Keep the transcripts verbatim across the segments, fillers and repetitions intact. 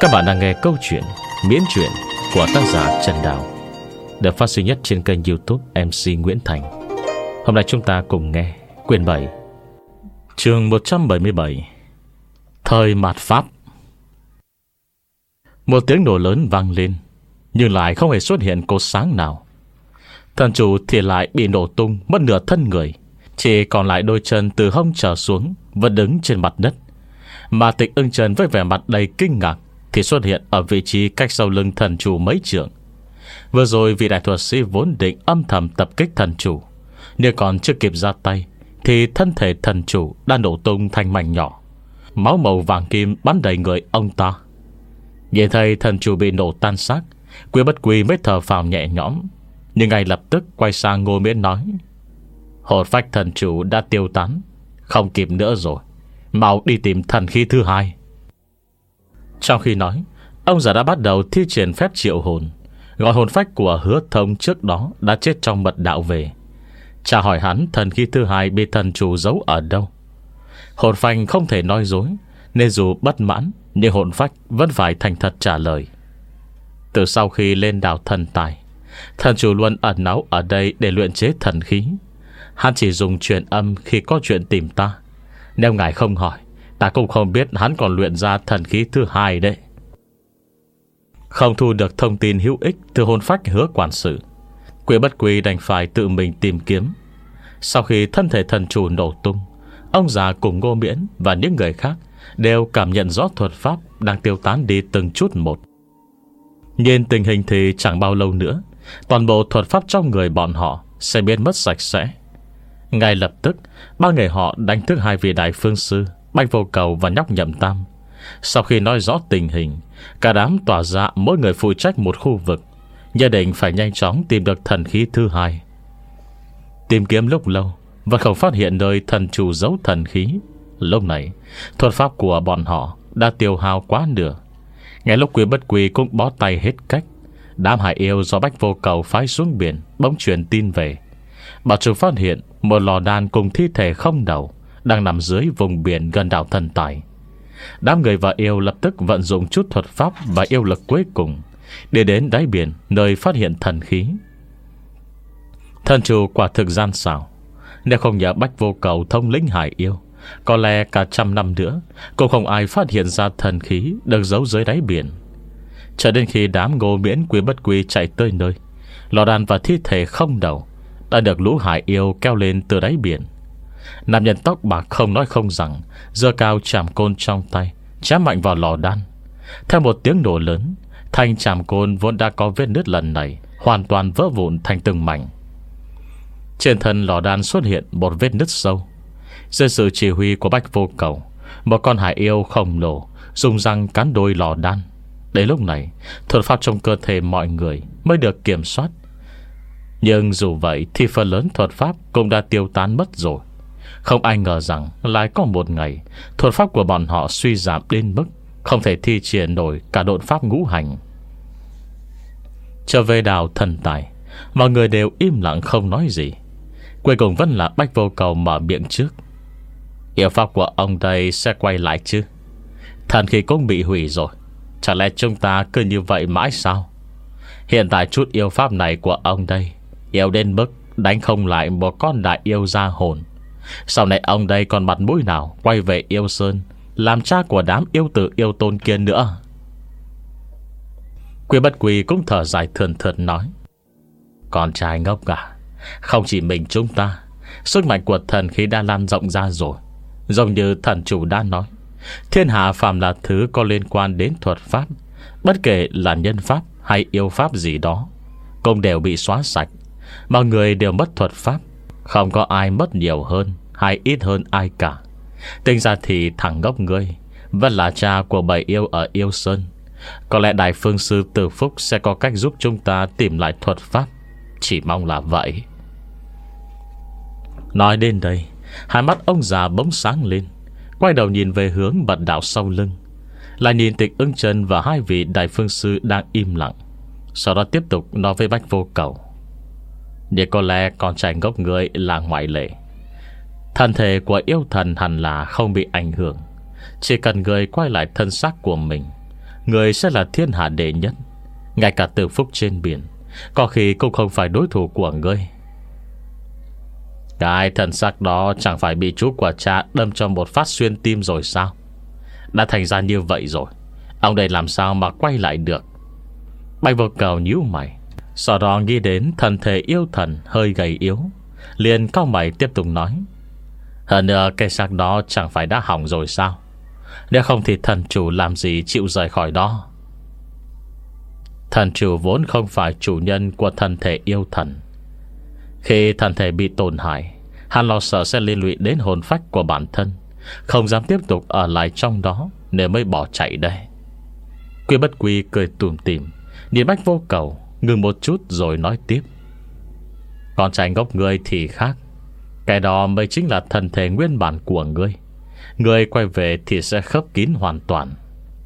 Các bạn đang nghe câu chuyện Miễn truyện của tác giả Trần Đào, được phát sinh nhất trên kênh YouTube em xê Nguyễn Thành. Hôm nay chúng ta cùng nghe quyển bảy, chương một trăm bảy mươi bảy, Thời mạt Pháp. Một tiếng nổ lớn vang lên, nhưng lại không hề xuất hiện cột sáng nào. Thần chủ thì lại bị nổ tung mất nửa thân người, chỉ còn lại đôi chân từ hông trở xuống vẫn đứng trên mặt đất. Mà Tịch Ưng Trần với vẻ mặt đầy kinh ngạc thì xuất hiện ở vị trí cách sau lưng thần chủ mấy trượng. Vừa rồi vị đại thuật sĩ vốn định âm thầm tập kích thần chủ, nhưng còn chưa kịp ra tay thì thân thể thần chủ đã nổ tung thành mảnh nhỏ, máu màu vàng kim bắn đầy người ông ta. Nhìn thấy thần chủ bị nổ tan xác, Quy Bất Quy mới thở phào nhẹ nhõm, nhưng ngay lập tức quay sang Ngô Miễn nói: hồn phách thần chủ đã tiêu tán, không kịp nữa rồi, mau đi tìm thần khí thứ hai. Trong khi nói, ông già đã bắt đầu thi triển phép triệu hồn, gọi hồn phách của Hứa Thông trước đó đã chết trong mật đạo về, trả hỏi hắn thần khí thứ hai bị thần chủ giấu ở đâu. Hồn phách không thể nói dối, nên dù bất mãn nhưng hồn phách vẫn phải thành thật trả lời. Từ sau khi lên đảo thần tài, thần chủ luôn ẩn náu ở đây để luyện chế thần khí. Hắn chỉ dùng truyền âm khi có chuyện tìm ta. Nếu ngài không hỏi, ta cũng không biết hắn còn luyện ra thần khí thứ hai đấy. Không thu được thông tin hữu ích từ hồn phách Hứa quản sự, Quy Bất Quy đành phải tự mình tìm kiếm. Sau khi thân thể thần chủ nổ tung, ông già cùng Ngô Miễn và những người khác đều cảm nhận rõ thuật pháp đang tiêu tán đi từng chút một. Nhìn tình hình thì chẳng bao lâu nữa, toàn bộ thuật pháp trong người bọn họ sẽ biến mất sạch sẽ. Ngay lập tức, ba người họ đánh thức hai vị đại phương sư Bạch Vô Cầu và Nhóc Nhậm Tam. Sau khi nói rõ tình hình, cả đám tỏa ra mỗi người phụ trách một khu vực, nhất định phải nhanh chóng tìm được thần khí thứ hai. Tìm kiếm lúc lâu vẫn không phát hiện nơi thần chủ giấu thần khí. Lúc này, thuật pháp của bọn họ đã tiêu hao quá nửa. Ngay lúc Quy Bất Quy cũng bó tay hết cách, đám hải yêu do Bạch Vô Cầu phái xuống biển bỗng truyền tin về, bảo chúng phát hiện một lò đan cùng thi thể không đầu đang nằm dưới vùng biển gần đảo thần tài. Đám người và yêu lập tức vận dụng chút thuật pháp và yêu lực cuối cùng để đến đáy biển nơi phát hiện thần khí. Thần chủ quả thực gian xảo. Nếu không nhờ Bạch Vô Cầu thông lĩnh hải yêu, có lẽ cả trăm năm nữa cũng không ai phát hiện ra thần khí được giấu dưới đáy biển. Cho đến khi đám Ngô Miễn Quy Bất Quy chạy tới nơi, lò đan và thi thể không đầu đã được lũ hải yêu kéo lên từ đáy biển. Nam nhân tóc bạc không nói không rằng, giơ cao chảm côn trong tay, chém mạnh vào lò đan. Theo một tiếng nổ lớn, thanh chảm côn vốn đã có vết nứt lần này hoàn toàn vỡ vụn thành từng mảnh. Trên thân lò đan xuất hiện một vết nứt sâu. Dưới sự chỉ huy của Bạch Vô Cầu, một con hải yêu khổng lồ dùng răng cắn đôi lò đan. Đến lúc này, thuật pháp trong cơ thể mọi người mới được kiểm soát. Nhưng dù vậy thì phần lớn thuật pháp cũng đã tiêu tán mất rồi. Không ai ngờ rằng lại có một ngày thuật pháp của bọn họ suy giảm đến mức không thể thi triển nổi cả độn pháp ngũ hành. Trở về đảo thần tài, mọi người đều im lặng không nói gì. Cuối cùng vẫn là Bạch Vô Cầu mở miệng trước: yêu pháp của ông đây sẽ quay lại chứ? Thần khí cũng bị hủy rồi, chả lẽ chúng ta cứ như vậy mãi sao? Hiện tại chút yêu pháp này của ông đây yêu đến mức đánh không lại một con đại yêu ra hồn. Sau này ông đây còn mặt mũi nào quay về Yêu Sơn làm cha của đám yêu tử yêu tôn kia nữa? Quy Bất Quy cũng thở dài thườn thượt nói: con trai ngốc à, không chỉ mình chúng ta, sức mạnh của thần khí đã lan rộng ra rồi. Giống như thần chủ đã nói, thiên hạ phàm là thứ có liên quan đến thuật pháp, bất kể là nhân pháp hay yêu pháp gì đó, cũng đều bị xóa sạch. Mọi người đều mất thuật pháp, không có ai mất nhiều hơn hay ít hơn ai cả. Tính ra thì thằng ngốc ngươi vẫn là cha của bầy yêu ở Yêu Sơn. Có lẽ Đại Phương Sư Từ Phúc sẽ có cách giúp chúng ta tìm lại thuật pháp, chỉ mong là vậy. Nói đến đây, hai mắt ông già bỗng sáng lên, quay đầu nhìn về hướng bật đảo sau lưng, lại nhìn Tịch Ưng Trần và hai vị Đại Phương Sư đang im lặng. Sau đó tiếp tục nói với Bạch Vô Cầu: nhưng có lẽ con trai ngốc người là ngoại lệ. Thân thể của yêu thần hẳn là không bị ảnh hưởng. Chỉ cần người quay lại thân xác của mình, người sẽ là thiên hạ đệ nhất. Ngay cả Tử Phúc trên biển có khi cũng không phải đối thủ của ngươi. Cái thần sắc đó chẳng phải bị chú của cha đâm cho một phát xuyên tim rồi sao? Đã thành ra như vậy rồi, ông đây làm sao mà quay lại được? Bạch Vô Cầu nhíu mày, sau đó nghĩ đến thân thể yêu thần hơi gầy yếu, liền cau mày tiếp tục nói: hơn nữa cái xác đó chẳng phải đã hỏng rồi sao? Nếu không thì thần chủ làm gì chịu rời khỏi đó? Thần chủ vốn không phải chủ nhân của thân thể yêu thần. Khi thân thể bị tổn hại, hắn lo sợ sẽ liên lụy đến hồn phách của bản thân, không dám tiếp tục ở lại trong đó, nên mới bỏ chạy đây. Quy Bất Quy cười tủm tỉm nhìn Bạch Vô Cầu, ngừng một chút rồi nói tiếp: con trai ngốc ngươi thì khác. Cái đó mới chính là thân thể nguyên bản của ngươi. Ngươi quay về thì sẽ khớp kín hoàn toàn.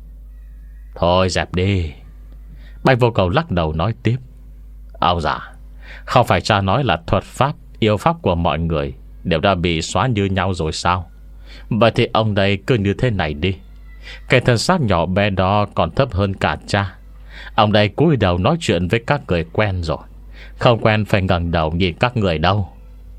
Thôi dẹp đi. Bạch Vô Cầu lắc đầu nói tiếp: ông già, không phải cha nói là thuật pháp, yêu pháp của mọi người đều đã bị xóa như nhau rồi sao? Vậy thì ông đây cứ như thế này đi. Cái thân xác nhỏ bé đó còn thấp hơn cả cha. Ông đây cúi đầu nói chuyện với các người quen rồi, không quen phải ngẩng đầu nhìn các người đâu.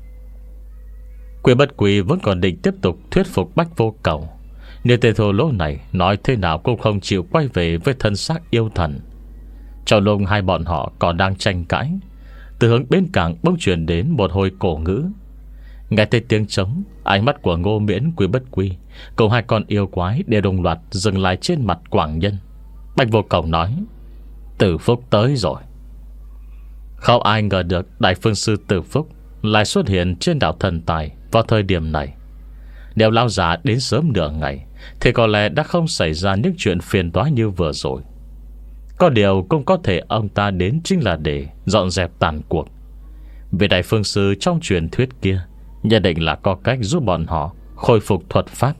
Quy Bất Quy vẫn còn định tiếp tục thuyết phục Bạch Vô Cầu, nhưng tên thô lỗ này nói thế nào cũng không chịu quay về với thân xác yêu thần. Trong lúc hai bọn họ còn đang tranh cãi, từ hướng bên cảng bỗng truyền đến một hồi cổ ngữ. Nghe thấy tiếng trống, ánh mắt của Ngô Miễn, Quy Bất Quy cùng hai con yêu quái đều đồng loạt dừng lại trên mặt Quảng Nhân. Bạch Vô Cầu nói: Tử Phúc tới rồi. Không ai ngờ được Đại Phương Sư Tử Phúc lại xuất hiện trên đảo Thần Tài vào thời điểm này. Nếu lão già đến sớm nửa ngày thì có lẽ đã không xảy ra những chuyện phiền toái như vừa rồi. Có điều cũng có thể ông ta đến chính là để dọn dẹp tàn cuộc. Vì Đại Phương Sư trong truyền thuyết kia nhận định là có cách giúp bọn họ khôi phục thuật pháp.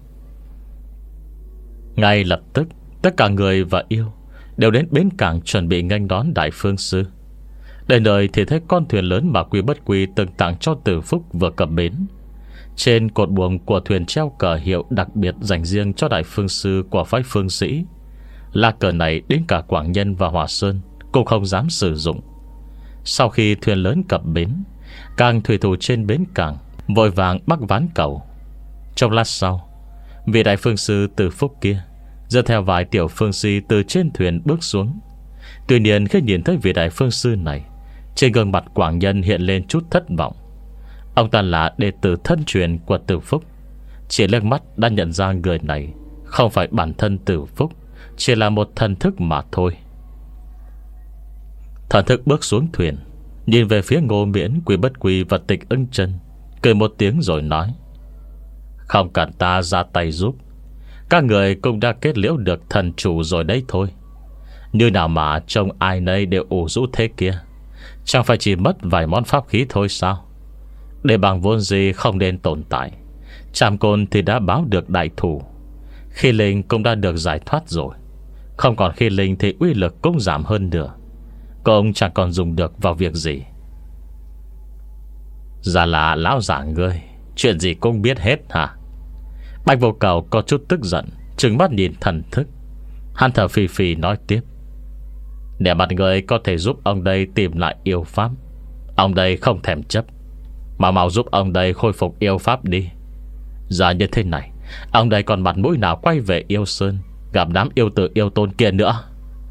Ngay lập tức, tất cả người và yêu đều đến bến cảng chuẩn bị nghênh đón Đại Phương Sư. Đến nơi thì thấy con thuyền lớn mà Quy Bất Quy từng tặng cho Tử Phúc vừa cập bến. Trên cột buồm của thuyền treo cờ hiệu đặc biệt dành riêng cho Đại Phương Sư của phái Phương Sĩ. Lá cờ này đến cả Quảng Nhân và Hòa Sơn cũng không dám sử dụng. Sau khi thuyền lớn cập bến, càng thủy thủ trên bến cảng vội vàng bắt ván cầu. Trong lát sau, vị Đại Phương Sư Tử Phúc kia dẫn theo vài tiểu phương sĩ từ trên thuyền bước xuống. Tuy nhiên khi nhìn thấy vị Đại Phương Sư này, trên gương mặt Quảng Nhân hiện lên chút thất vọng. Ông ta là đệ tử thân truyền của Tử Phúc, chỉ liếc mắt đã nhận ra người này không phải bản thân Tử Phúc, chỉ là một thần thức mà thôi. Thần thức bước xuống thuyền, nhìn về phía Ngô Miễn, Quy Bất Quy và Tịch Ưng Chân, cười một tiếng rồi nói: không cần ta ra tay giúp, các người cũng đã kết liễu được thần chủ rồi đấy thôi. Như nào mà trông ai nấy đều ủ rũ thế kia, chẳng phải chỉ mất vài món pháp khí thôi sao? Để bằng vốn gì không nên tồn tại. Trảm Côn thì đã báo được đại thủ, Khi Linh cũng đã được giải thoát rồi. Không còn Khi Linh thì uy lực cũng giảm hơn nữa, cũng chẳng còn dùng được vào việc gì. Ra là lão giả ngươi chuyện gì cũng biết hết hả? Bạch Vô Cầu có chút tức giận, trừng mắt nhìn thần thức. Hắn thở phì phì nói tiếp: để mặt người có thể giúp ông đây tìm lại yêu pháp, ông đây không thèm chấp, mà mau giúp ông đây khôi phục yêu pháp đi. Giờ như thế này, ông đây còn mặt mũi nào quay về Yêu Sơn gặp đám yêu tử yêu tôn kia nữa?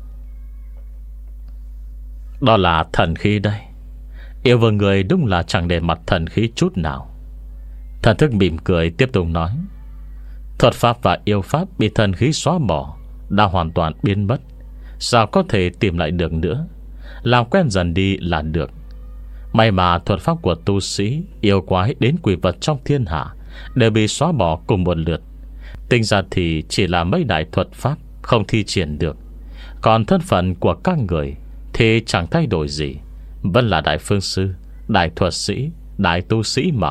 Đó là thần khí đây. Yêu vương người đúng là chẳng để mặt thần khí chút nào. Thần thức mỉm cười tiếp tục nói: thuật pháp và yêu pháp bị thần khí xóa bỏ, đã hoàn toàn biến mất, sao có thể tìm lại được nữa? Làm quen dần đi là được. May mà thuật pháp của tu sĩ, yêu quái đến quỷ vật trong thiên hạ đều bị xóa bỏ cùng một lượt. Tính ra thì chỉ là mấy đại thuật pháp không thi triển được, còn thân phận của các người thì chẳng thay đổi gì, vẫn là đại phương sư, đại thuật sĩ, đại tu sĩ mà.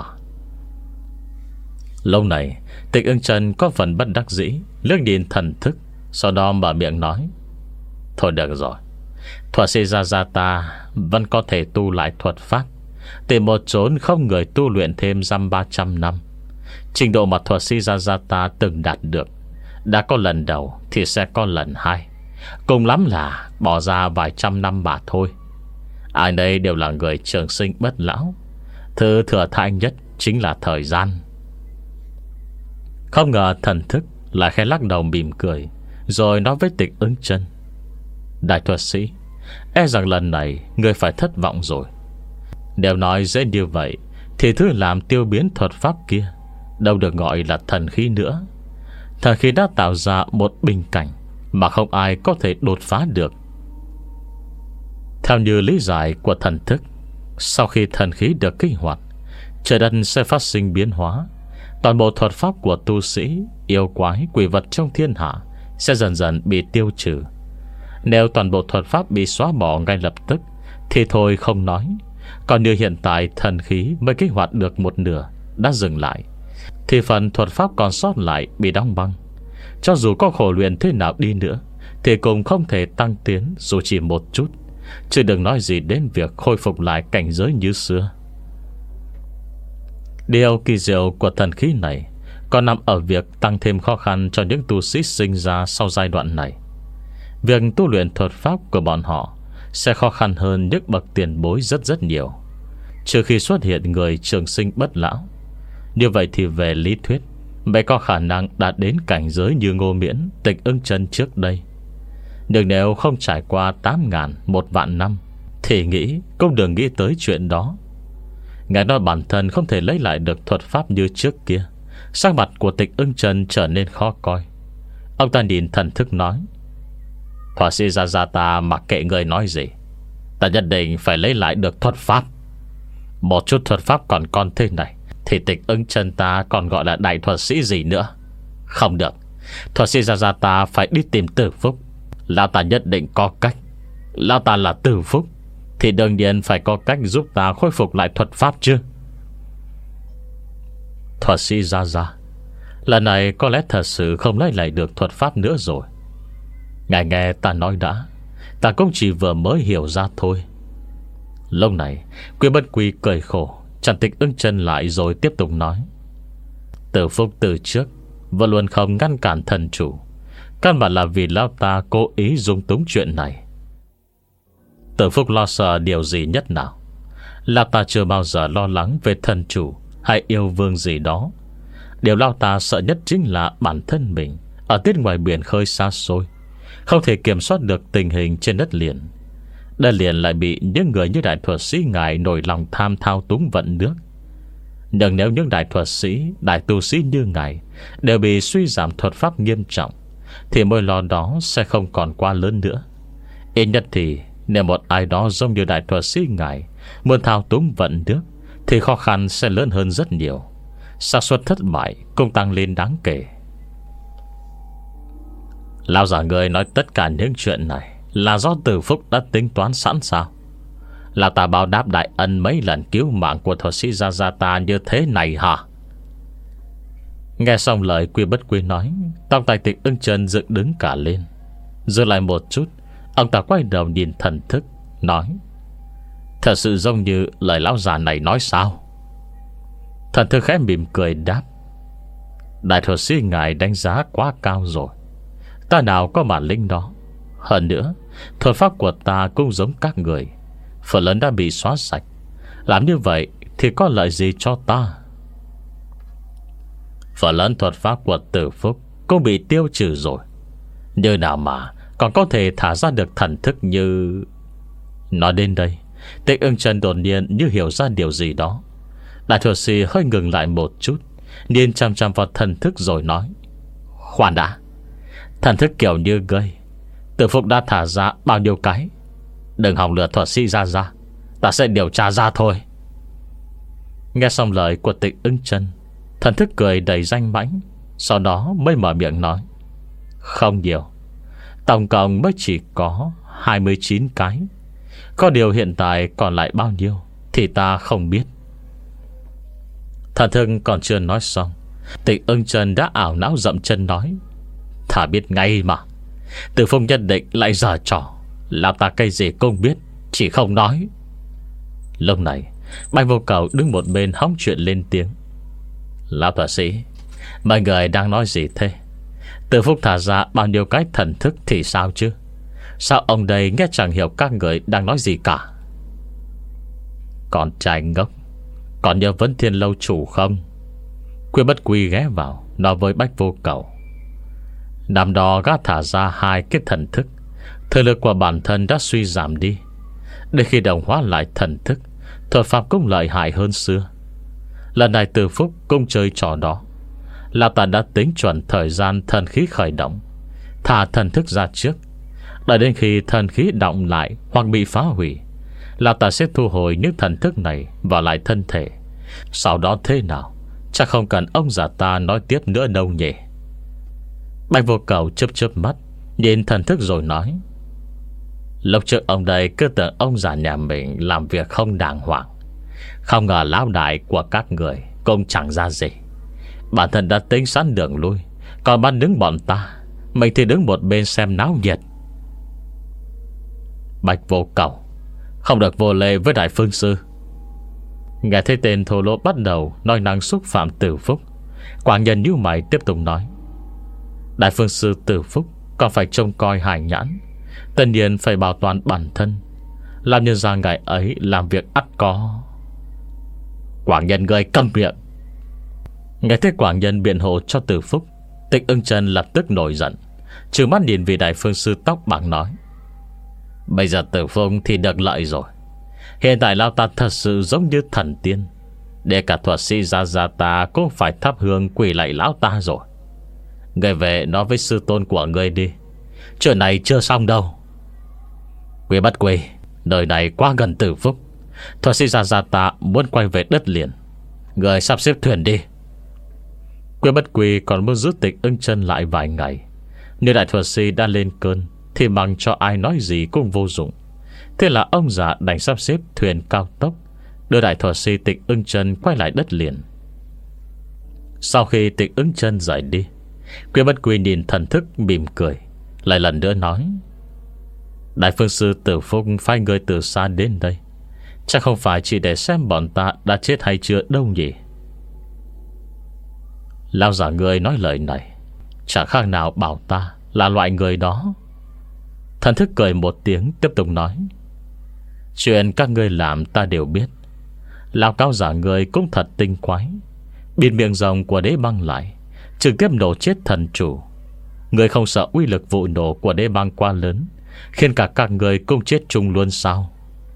Lâu này Tịch Ưng Chân có phần bất đắc dĩ liếc nhìn thần thức, sau đó mở miệng nói: thôi được rồi, thuật sĩ Gia Gia ta vẫn có thể tu lại thuật pháp, tìm một chốn không người tu luyện thêm dăm ba trăm năm. Trình độ mà thuật sĩ Gia Gia ta từng đạt được, đã có lần đầu thì sẽ có lần hai, Cùng lắm là bỏ ra vài trăm năm mà thôi. Ai đây đều là người trường sinh bất lão. Thứ thừa thãi nhất chính là thời gian. Không ngờ thần thức lại khẽ lắc đầu mỉm cười, rồi nói với Tịch Ưng Chân: Đại thuật sĩ, e rằng lần này người phải thất vọng rồi. Nếu nói dễ như vậy thì thứ làm tiêu biến thuật pháp kia đâu được gọi là thần khí nữa. Thần khí đã tạo ra một bình cảnh mà không ai có thể đột phá được. Theo như lý giải của thần thức, sau khi thần khí được kích hoạt, trời đất sẽ phát sinh biến hóa. Toàn bộ thuật pháp của tu sĩ, yêu quái, quỷ vật trong thiên hạ sẽ dần dần bị tiêu trừ. Nếu toàn bộ thuật pháp bị xóa bỏ ngay lập tức thì thôi không nói. Còn như hiện tại thần khí mới kích hoạt được một nửa, đã dừng lại, thì phần thuật pháp còn sót lại bị đóng băng. Cho dù có khổ luyện thế nào đi nữa thì cũng không thể tăng tiến dù chỉ một chút, chứ đừng nói gì đến việc khôi phục lại cảnh giới như xưa. Điều kỳ diệu của thần khí này còn nằm ở việc tăng thêm khó khăn cho những tu sĩ sinh ra sau giai đoạn này. Việc tu luyện thuật pháp của bọn họ sẽ khó khăn hơn những bậc tiền bối rất rất nhiều, trừ khi xuất hiện người trường sinh bất lão. Như vậy thì về lý thuyết mới có khả năng đạt đến cảnh giới như Ngô Miễn, Tịch Ưng Chân trước đây. Nhưng nếu không trải qua tám ngàn một vạn năm thì nghĩ cũng đừng nghĩ tới chuyện đó. Ngài nói bản thân không thể lấy lại được thuật pháp như trước kia. Sắc mặt của Tịch Ưng Chân trở nên khó coi. Ông ta nhìn thần thức nói: Họa sĩ Gia Gia ta mặc kệ người nói gì, ta nhất định phải lấy lại được thuật pháp. Một chút thuật pháp còn con thế này thì Tịch Ưng Chân ta còn gọi là đại thuật sĩ gì nữa. Không được, thuật sĩ Gia Gia ta phải đi tìm Tử Phúc. Lão ta nhất định có cách. Lão ta là Tử Phúc thì đương nhiên phải có cách giúp ta khôi phục lại thuật pháp chứ. Thuật sĩ Gia Gia, lần này có lẽ thật sự không lấy lại được thuật pháp nữa rồi. Ngài nghe ta nói đã, ta cũng chỉ vừa mới hiểu ra thôi. Lúc này Quy Bất Quy cười khổ chặn Tịch Ưng Chân lại, rồi tiếp tục nói: Tử Phúc từ trước vẫn luôn không ngăn cản thần chủ, căn bản là vì lão ta cố ý dung túng chuyện này. Tử Phúc lo sợ điều gì nhất nào? Lão ta chưa bao giờ lo lắng về thần chủ hay yêu vương gì đó. Điều lão ta sợ nhất chính là bản thân mình ở tiết ngoài biển khơi xa xôi, không thể kiểm soát được tình hình trên đất liền. Đất liền lại bị những người như đại thuật sĩ ngài nổi lòng tham thao túng vận nước. Nhưng nếu những đại thuật sĩ, đại tu sĩ như ngài đều bị suy giảm thuật pháp nghiêm trọng thì mối lo đó sẽ không còn quá lớn nữa. Ít nhất thì nếu một ai đó giống như đại thuật sĩ ngài muốn thao túng vận nước thì khó khăn sẽ lớn hơn rất nhiều, xác suất thất bại cũng tăng lên đáng kể. Lão già người nói tất cả những chuyện này là do Tử Phúc đã tính toán sẵn sao? Lão ta báo đáp đại ân mấy lần cứu mạng của thuật sĩ Gia Gia ta như thế này hả? Nghe xong lời Quy Bất Quy nói, tóc tai Tịch Ưng Chân dựng đứng cả lên. Dừng lại một chút, ông ta quay đầu nhìn thần thức, nói: Thật sự giống như lời lão già này nói sao? Thần thức khẽ mỉm cười đáp: Đại thuật sĩ ngài đánh giá quá cao rồi. Ta nào có bản lĩnh đó. Hơn nữa, thuật pháp của ta cũng giống các người, phần lớn đã bị xóa sạch. Làm như vậy thì có lợi gì cho ta? Phần lớn thuật pháp của Tử Phúc cũng bị tiêu trừ rồi, như nào mà còn có thể thả ra được thần thức như... Nói đến đây, Tịch Ưng Chân đột nhiên như hiểu ra điều gì đó. Đại thuật sĩ hơi ngừng lại một chút, nhìn chăm chăm vào thần thức rồi nói: Khoan đã, thần thức kiểu như gây Tử Phúc đã thả ra bao nhiêu cái? Đừng hòng lừa thuật sĩ Gia Gia, ta sẽ điều tra ra thôi. Nghe xong lời của Tịch Ưng Chân, thần thức cười đầy danh mãnh, sau đó mới mở miệng nói: Không nhiều, tổng cộng mới chỉ có hai mươi chín cái. Có điều hiện tại còn lại bao nhiêu thì ta không biết. Thần thức còn chưa nói xong, Tịch Ưng Chân đã ảo não dậm chân nói: Ta biết ngay mà, Tử Phúc nhất định lại giở trò. Lão ta cây gì cũng biết, chỉ không nói. Lúc này Bạch Vô Cầu đứng một bên hóng chuyện lên tiếng: Lão thuật sĩ, mọi người đang nói gì thế? Tử Phúc thả ra bao nhiêu cái thần thức thì sao chứ? Sao ông đây nghe chẳng hiểu các người đang nói gì cả? Con trai ngốc, còn nhớ Vấn Thiên lâu chủ không? Quy Bất Quy ghé vào nói với Bách Vô Cầu. Năm đó gã thả ra hai cái thần thức, thời lực của bản thân đã suy giảm đi. Để khi đồng hóa lại thần thức, thuật pháp cũng lợi hại hơn xưa. Lần này Từ Phúc cũng chơi trò đó. Lão ta đã tính chuẩn thời gian thần khí khởi động, thả thần thức ra trước. Đợi đến khi thần khí động lại hoặc bị phá hủy, Lão ta sẽ thu hồi những thần thức này vào lại thân thể. Sau đó thế nào chắc không cần ông già ta nói tiếp nữa đâu nhỉ. Bạch Vô Cầu chớp chớp mắt nhìn thần thức rồi nói: Lúc trước ông đây cứ tưởng ông già nhà mình làm việc không đàng hoàng, không ngờ lão đại của các người cũng chẳng ra gì. Bản thân đã tính sẵn đường lui, còn bắt đứng bọn ta, mình thì đứng một bên xem náo nhiệt. Bạch Vô Cầu, không được vô lễ với Đại Phương Sư. Nghe thấy tên thô lỗ bắt đầu nói năng xúc phạm Từ Phúc, Quảng Nhân nhíu mày tiếp tục nói: Đại Phương Sư Từ Phúc còn phải trông coi hài nhãn, tất nhiên phải bảo toàn bản thân, làm nhân ra ngày ấy làm việc ắt có. Quảng Nhân người câm miệng. Nghe thấy Quảng Nhân biện hộ cho Từ Phúc, Tịch Ưng Chân lập tức nổi giận, trừng mắt nhìn vị Đại Phương Sư tóc bạc nói: Bây giờ Từ Phúc thì được lợi rồi. Hiện tại lão ta thật sự giống như thần tiên, để cả thuật sĩ Gia Gia ta cũng phải thắp hương quỳ lạy lão ta rồi. Người về nói với sư tôn của người đi, chuyện này chưa xong đâu. Quy Bất Quy, đời này quá gần Từ Phúc, thuật sĩ Gia Gia ta muốn quay về đất liền, người sắp xếp thuyền đi. Quy Bất Quy còn muốn giữ Tịch Ưng Chân lại vài ngày, nhưng đại thuật sĩ đã lên cơn thì bằng cho ai nói gì cũng vô dụng. Thế là ông già đành sắp xếp thuyền cao tốc đưa đại thuật sĩ Tịch Ưng Chân quay lại đất liền. Sau khi Tịch Ưng Chân rời đi, Quy Bất Quy nhìn thần thức mỉm cười, lại lần nữa nói: Đại Phương Sư Từ Phúc phái người từ xa đến đây, chắc không phải chỉ để xem bọn ta đã chết hay chưa đâu nhỉ. Lão giả người nói lời này chẳng khác nào bảo ta là loại người đó. Thần thức cười một tiếng tiếp tục nói: Chuyện các ngươi làm ta đều biết. Lão cao giả người cũng thật tinh quái, bịt miệng rồng của đế băng lại, trực tiếp nổ chết thần chủ. Người không sợ uy lực vụ nổ của đế băng quá lớn, khiến cả các người cũng chết chung luôn sao?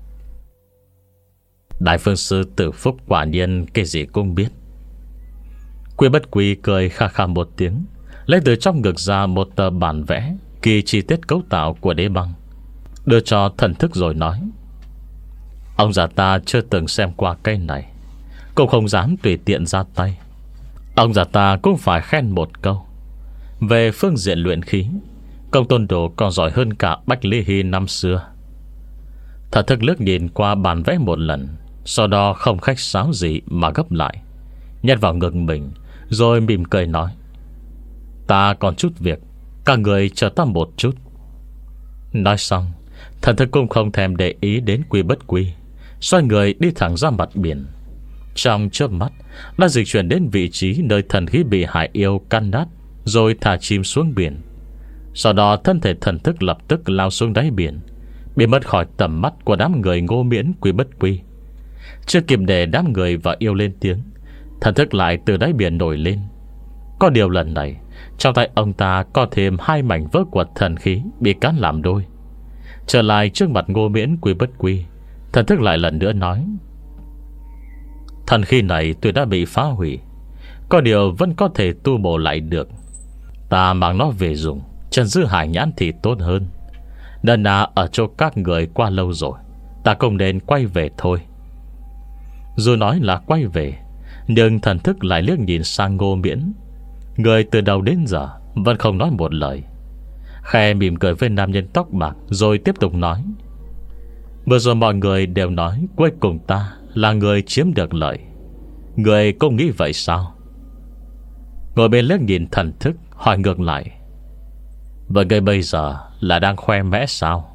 Đại Phương Sư Tử Phúc quả nhiên cái gì cũng biết. Quy Bất Quy cười kha kha một tiếng, lấy từ trong ngực ra một tờ bản vẽ ghi chi tiết cấu tạo của đế băng, đưa cho thần thức rồi nói: Ông già ta chưa từng xem qua cây này, cũng không dám tùy tiện ra tay. Ông già ta cũng phải khen một câu. Về phương diện luyện khí, Công Tôn Đồ còn giỏi hơn cả Bách Lý Hy năm xưa. Thần thức lướt nhìn qua bản vẽ một lần, sau đó không khách sáo gì mà gấp lại, nhét vào ngực mình, rồi mỉm cười nói: Ta còn chút việc, các người chờ ta một chút. Nói xong, thần thức cũng không thèm để ý đến Quy Bất Quy, xoay người đi thẳng ra mặt biển. Trong chớp mắt đã dịch chuyển đến vị trí nơi thần khí bị hải yêu căn nát, rồi thả chìm xuống biển. Sau đó thân thể thần thức lập tức lao xuống đáy biển, bị mất khỏi tầm mắt của đám người Ngô Miễn Quy Bất Quy. Chưa kịp để đám người và yêu lên tiếng, thần thức lại từ đáy biển nổi lên. Có điều lần này trong tay ông ta có thêm hai mảnh vỡ của thần khí bị cán làm đôi. Trở lại trước mặt Ngô Miễn Quy Bất Quy, thần thức lại lần nữa nói: Thần khí này tuy đã bị phá hủy, có điều vẫn có thể tu bổ lại được. Ta mang nó về dùng, chân giữ hải nhãn thì tốt hơn. Nên là ở chỗ các người qua lâu rồi, ta cũng nên quay về thôi. Dù nói là quay về, nhưng thần thức lại liếc nhìn sang Ngô Miễn. Người từ đầu đến giờ vẫn không nói một lời, khẽ mỉm cười với nam nhân tóc bạc, rồi tiếp tục nói: Vừa rồi mọi người đều nói cuối cùng ta là người chiếm được lợi. Người cũng nghĩ vậy sao? Ngồi bên liếc nhìn thần thức, hỏi ngược lại: Vậy người bây giờ là đang khoe mẽ sao?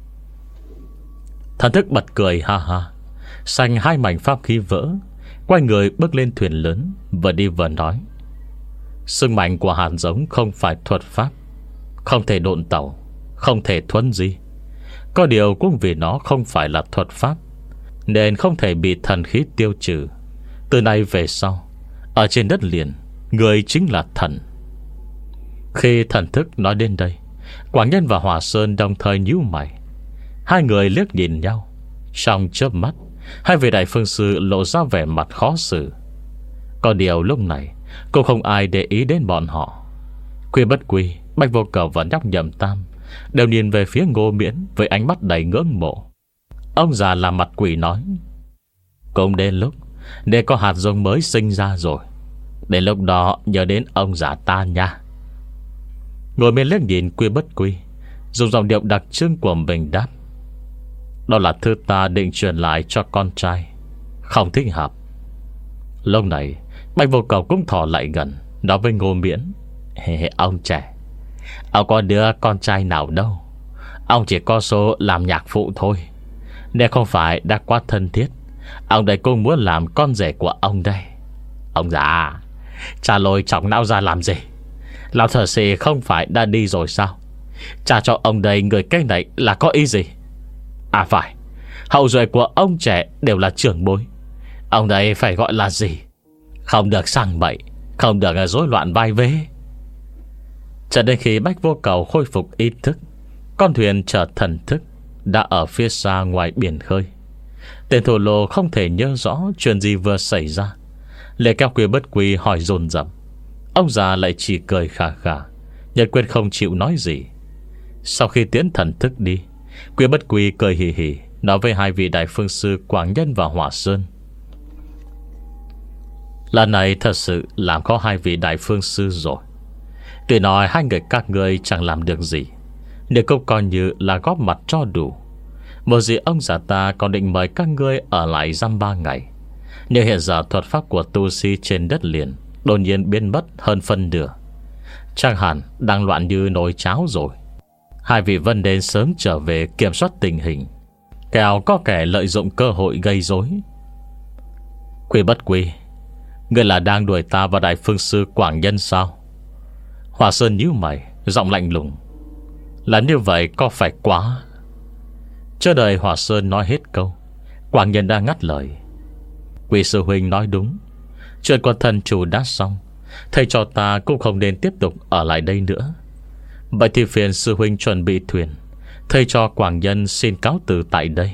Thần thức bật cười ha ha, xanh hai mảnh pháp khí vỡ, quay người bước lên thuyền lớn, vừa đi vừa nói: Sức mạnh của hạt giống không phải thuật pháp, không thể độn tàu, không thể thuấn di, Có điều cũng vì nó không phải là thuật pháp, nên không thể bị thần khí tiêu trừ. Từ nay về sau, ở trên đất liền, người chính là thần. Khi thần thức nói đến đây, Quảng Nhân và Hòa Sơn đồng thời nhíu mày. Hai người liếc nhìn nhau. Trong chớp mắt, hai vị đại phương sư lộ ra vẻ mặt khó xử. Có điều lúc này cũng không ai để ý đến bọn họ. Quy Bất Quy, Bạch Vô Cầu và nhóc Nhậm Tam đều nhìn về phía Ngô Miễn với ánh mắt đầy ngưỡng mộ. Ông già làm mặt quỷ nói: cũng đến lúc để có hạt giống mới sinh ra rồi. Đến lúc đó nhớ đến ông già ta nha. Ngồi bên liếc nhìn Quy Bất Quy, dùng giọng điệu đặc trưng của mình đáp: đó là thư ta định truyền lại cho con trai, không thích hợp. Lúc này Bạch Vô Cầu cũng thò lại gần, nói với Ngô Miễn: hey, ông trẻ, ông có đứa con trai nào đâu. Ông chỉ có số làm nhạc phụ thôi. Nếu không phải đã quá thân thiết, ông đây cũng muốn làm con rể của ông đây. Ông già, trả lôi trọng não ra làm gì? Lão thợ sĩ không phải đã đi rồi sao? Trả cho ông đây người cái này là có ý gì? À phải, hậu duệ của ông trẻ đều là trưởng bối. Ông đây phải gọi là gì? Không được sang bậy, không được rối loạn vai vế. Cho đến khi Bách Vô Cầu khôi phục ý thức, con thuyền chở thần thức đã ở phía xa ngoài biển khơi. Tên thổ lô không thể nhớ rõ chuyện gì vừa xảy ra, lệ kéo Quy Bất Quy hỏi dồn dập. Ông già lại chỉ cười khà khà, nhất quyết không chịu nói gì. Sau khi tiến thần thức đi, Quy Bất Quy cười hì hì nói với hai vị đại phương sư Quảng Nhân và Hòa Sơn: lần này thật sự làm khó hai vị đại phương sư rồi. Tuy nói hai người các ngươi chẳng làm được gì, nhưng cũng coi như là góp mặt cho đủ. Một gì ông già ta còn định mời các ngươi ở lại dăm ba ngày, nhưng hiện giờ thuật pháp của tu sĩ trên đất liền đột nhiên biến mất hơn phân nửa. Chắc hẳn đang loạn như nồi cháo rồi. Hai vị Vân đến sớm trở về kiểm soát tình hình, kẻo có kẻ lợi dụng cơ hội gây rối. Quy Bất Quy, ngươi là đang đuổi ta và đại phương sư Quảng Nhân sao? Hòa Sơn nhíu mày, giọng lạnh lùng: là như vậy có phải quá? Chờ đợi Hòa Sơn nói hết câu, Quảng Nhân đã ngắt lời: Quy sư huynh nói đúng. Chuyện của thần chủ đã xong, thầy cho ta cũng không nên tiếp tục ở lại đây nữa. Vậy thì phiền sư huynh chuẩn bị thuyền. Thầy cho Quảng Nhân xin cáo từ tại đây.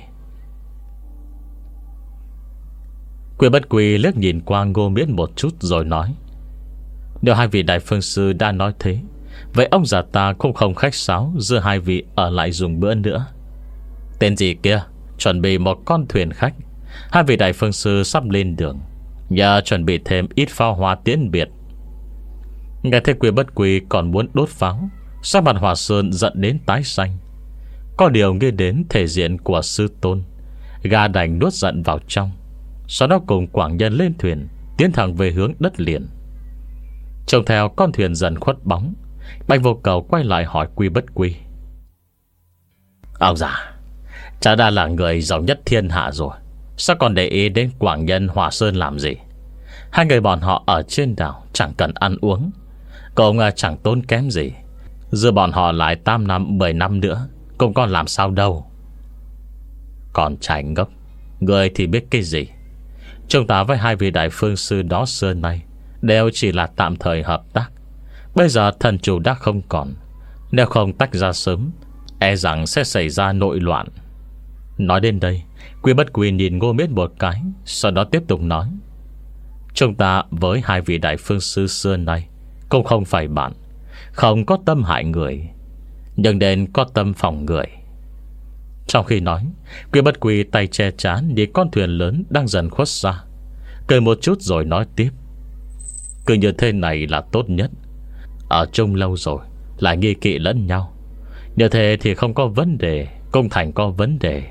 Quy Bất Quy liếc nhìn qua Ngô Miễn một chút rồi nói: nếu hai vị đại phương sư đã nói thế, vậy ông già ta cũng không khách sáo giữa hai vị ở lại dùng bữa nữa. Tên gì kia chuẩn bị một con thuyền khách. Hai vị đại phương sư sắp lên đường, nhờ chuẩn bị thêm ít pháo hoa tiễn biệt. Nghe thấy Quy Bất Quy còn muốn đốt pháo, sắc mặt Hòa Sơn giận đến tái xanh. Có điều nghe đến thể diện của sư tôn, gà đành nuốt giận vào trong. Sau đó cùng Quảng Nhân lên thuyền, tiến thẳng về hướng đất liền. Trông theo con thuyền dần khuất bóng, Bạch Vô Cầu quay lại hỏi Quy Bất Quy: ông già, cha đã là người giàu nhất thiên hạ rồi, sao còn để ý đến Quảng Nhân Hòa Sơn làm gì? Hai người bọn họ ở trên đảo chẳng cần ăn uống, cũng chẳng tốn kém gì. Giữa bọn họ lại tám năm mười năm nữa cũng còn làm sao đâu. Còn trai ngốc, người thì biết cái gì? Chúng ta với hai vị đại phương sư đó xưa nay đều chỉ là tạm thời hợp tác. Bây giờ thần chủ đã không còn, nếu không tách ra sớm, e rằng sẽ xảy ra nội loạn. Nói đến đây, Quy Bất Quy nhìn Ngô Miễn một cái, sau đó tiếp tục nói: chúng ta với hai vị đại phương sư xưa nay cũng không phải bạn, không có tâm hại người, nhưng nên có tâm phòng người. Trong khi nói, Quy Bất Quy tay che trán nhìn con thuyền lớn đang dần khuất xa, cười một chút rồi nói tiếp: cứ như thế này là tốt nhất. Ở chung lâu rồi lại nghi kỵ lẫn nhau, như thế thì không có vấn đề, công thành có vấn đề.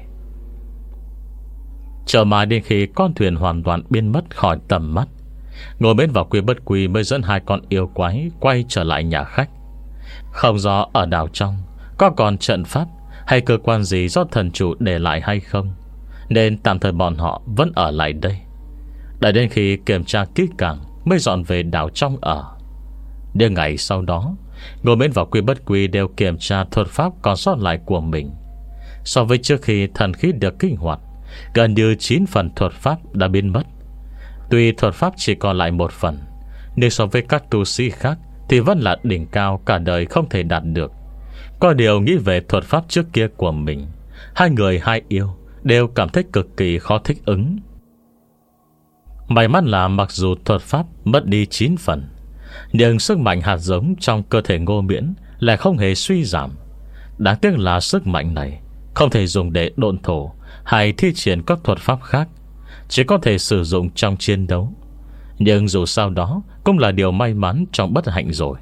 Chờ mãi đến khi con thuyền hoàn toàn biến mất khỏi tầm mắt, Ngô Miễn và Quy Bất Quy mới dẫn hai con yêu quái quay trở lại nhà khách. Không rõ ở đảo trong có còn trận pháp hay cơ quan gì do thần chủ để lại hay không, nên tạm thời bọn họ vẫn ở lại đây. Đợi đến khi kiểm tra kỹ càng mới dọn về đảo trong ở. Đêm ngày sau đó, Ngô Miễn và Quy Bất Quy đều kiểm tra thuật pháp còn sót lại của mình. So với trước khi thần khí được kích hoạt, gần như chín phần thuật pháp đã biến mất. Tuy thuật pháp chỉ còn lại một phần, nhưng so với các tu sĩ khác thì vẫn là đỉnh cao cả đời không thể đạt được. Có điều nghĩ về thuật pháp trước kia của mình, hai người hai yêu đều cảm thấy cực kỳ khó thích ứng. May mắn là mặc dù thuật pháp mất đi chín phần, nhưng sức mạnh hạt giống trong cơ thể Ngô Miễn lại không hề suy giảm. Đáng tiếc là sức mạnh này không thể dùng để độn thổ hay thi triển các thuật pháp khác, chỉ có thể sử dụng trong chiến đấu. Nhưng dù sao đó cũng là điều may mắn trong bất hạnh rồi.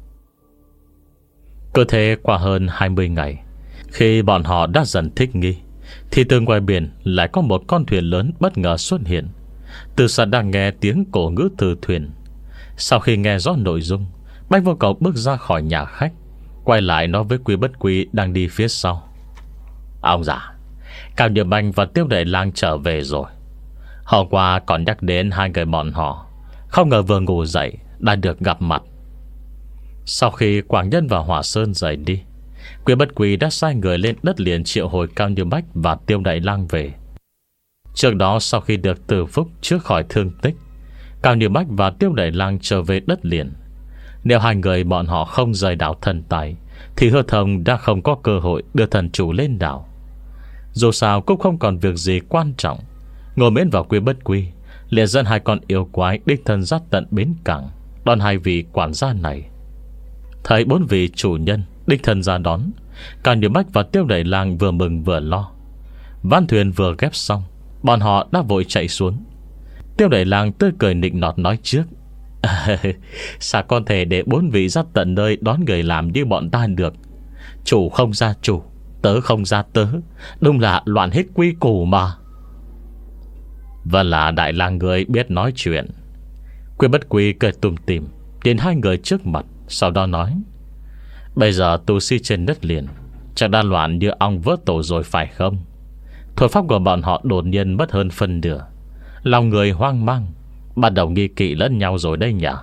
Cơ thể qua hơn hai mươi ngày, khi bọn họ đã dần thích nghi, thì từ ngoài biển lại có một con thuyền lớn bất ngờ xuất hiện. Từ xa đang nghe tiếng cổ ngữ từ thuyền. Sau khi nghe rõ nội dung, Bách Vô Cầu bước ra khỏi nhà khách, quay lại nói với Quy Bất Quy đang đi phía sau: Ông già, Cao Niệm Anh và Tiêu Đại Lang trở về rồi. Hôm qua còn nhắc đến hai người bọn họ, không ngờ vừa ngủ dậy đã được gặp mặt. Sau khi Quảng Nhân và Hỏa Sơn rời đi, Quy Bất Quy đã sai người lên đất liền triệu hồi Cao Như Bách và Tiêu Đại Lang về. Trước đó, sau khi được Từ Phúc chữa khỏi thương tích, Cao Như Bách và Tiêu Đại Lang trở về đất liền. Nếu hai người bọn họ không rời đảo Thần Tài, thì Hứa Thông đã không có cơ hội đưa thần chủ lên đảo. Dù sao cũng không còn việc gì quan trọng, Ngô Miễn vào Quy Bất Quy liền dẫn hai con yêu quái đích thân dắt tận bến cảng đón hai vị quản gia này. Thấy bốn vị chủ nhân đích thân ra đón, Cao Như Bách và Tiêu Đại Lang vừa mừng vừa lo. Ván thuyền vừa ghép xong, bọn họ đã vội chạy xuống. Tiêu Đại Lang tươi cười nịnh nọt nói trước: Sao con thể để bốn vị dắt tận nơi đón người làm như bọn ta được? Chủ không ra chủ, tớ không ra tớ, đúng là loạn hết quy củ mà. Và là Đại Lang người biết nói chuyện. Quy Bất Quy cười tùm tìm đến hai người trước mặt, sau đó nói: Bây giờ tu sĩ trên đất liền chắc đã loạn như ong vỡ tổ rồi phải không? Thuật pháp của bọn họ đột nhiên mất hơn phân nửa, lòng người hoang mang, bắt đầu nghi kỵ lẫn nhau rồi đây nhỉ?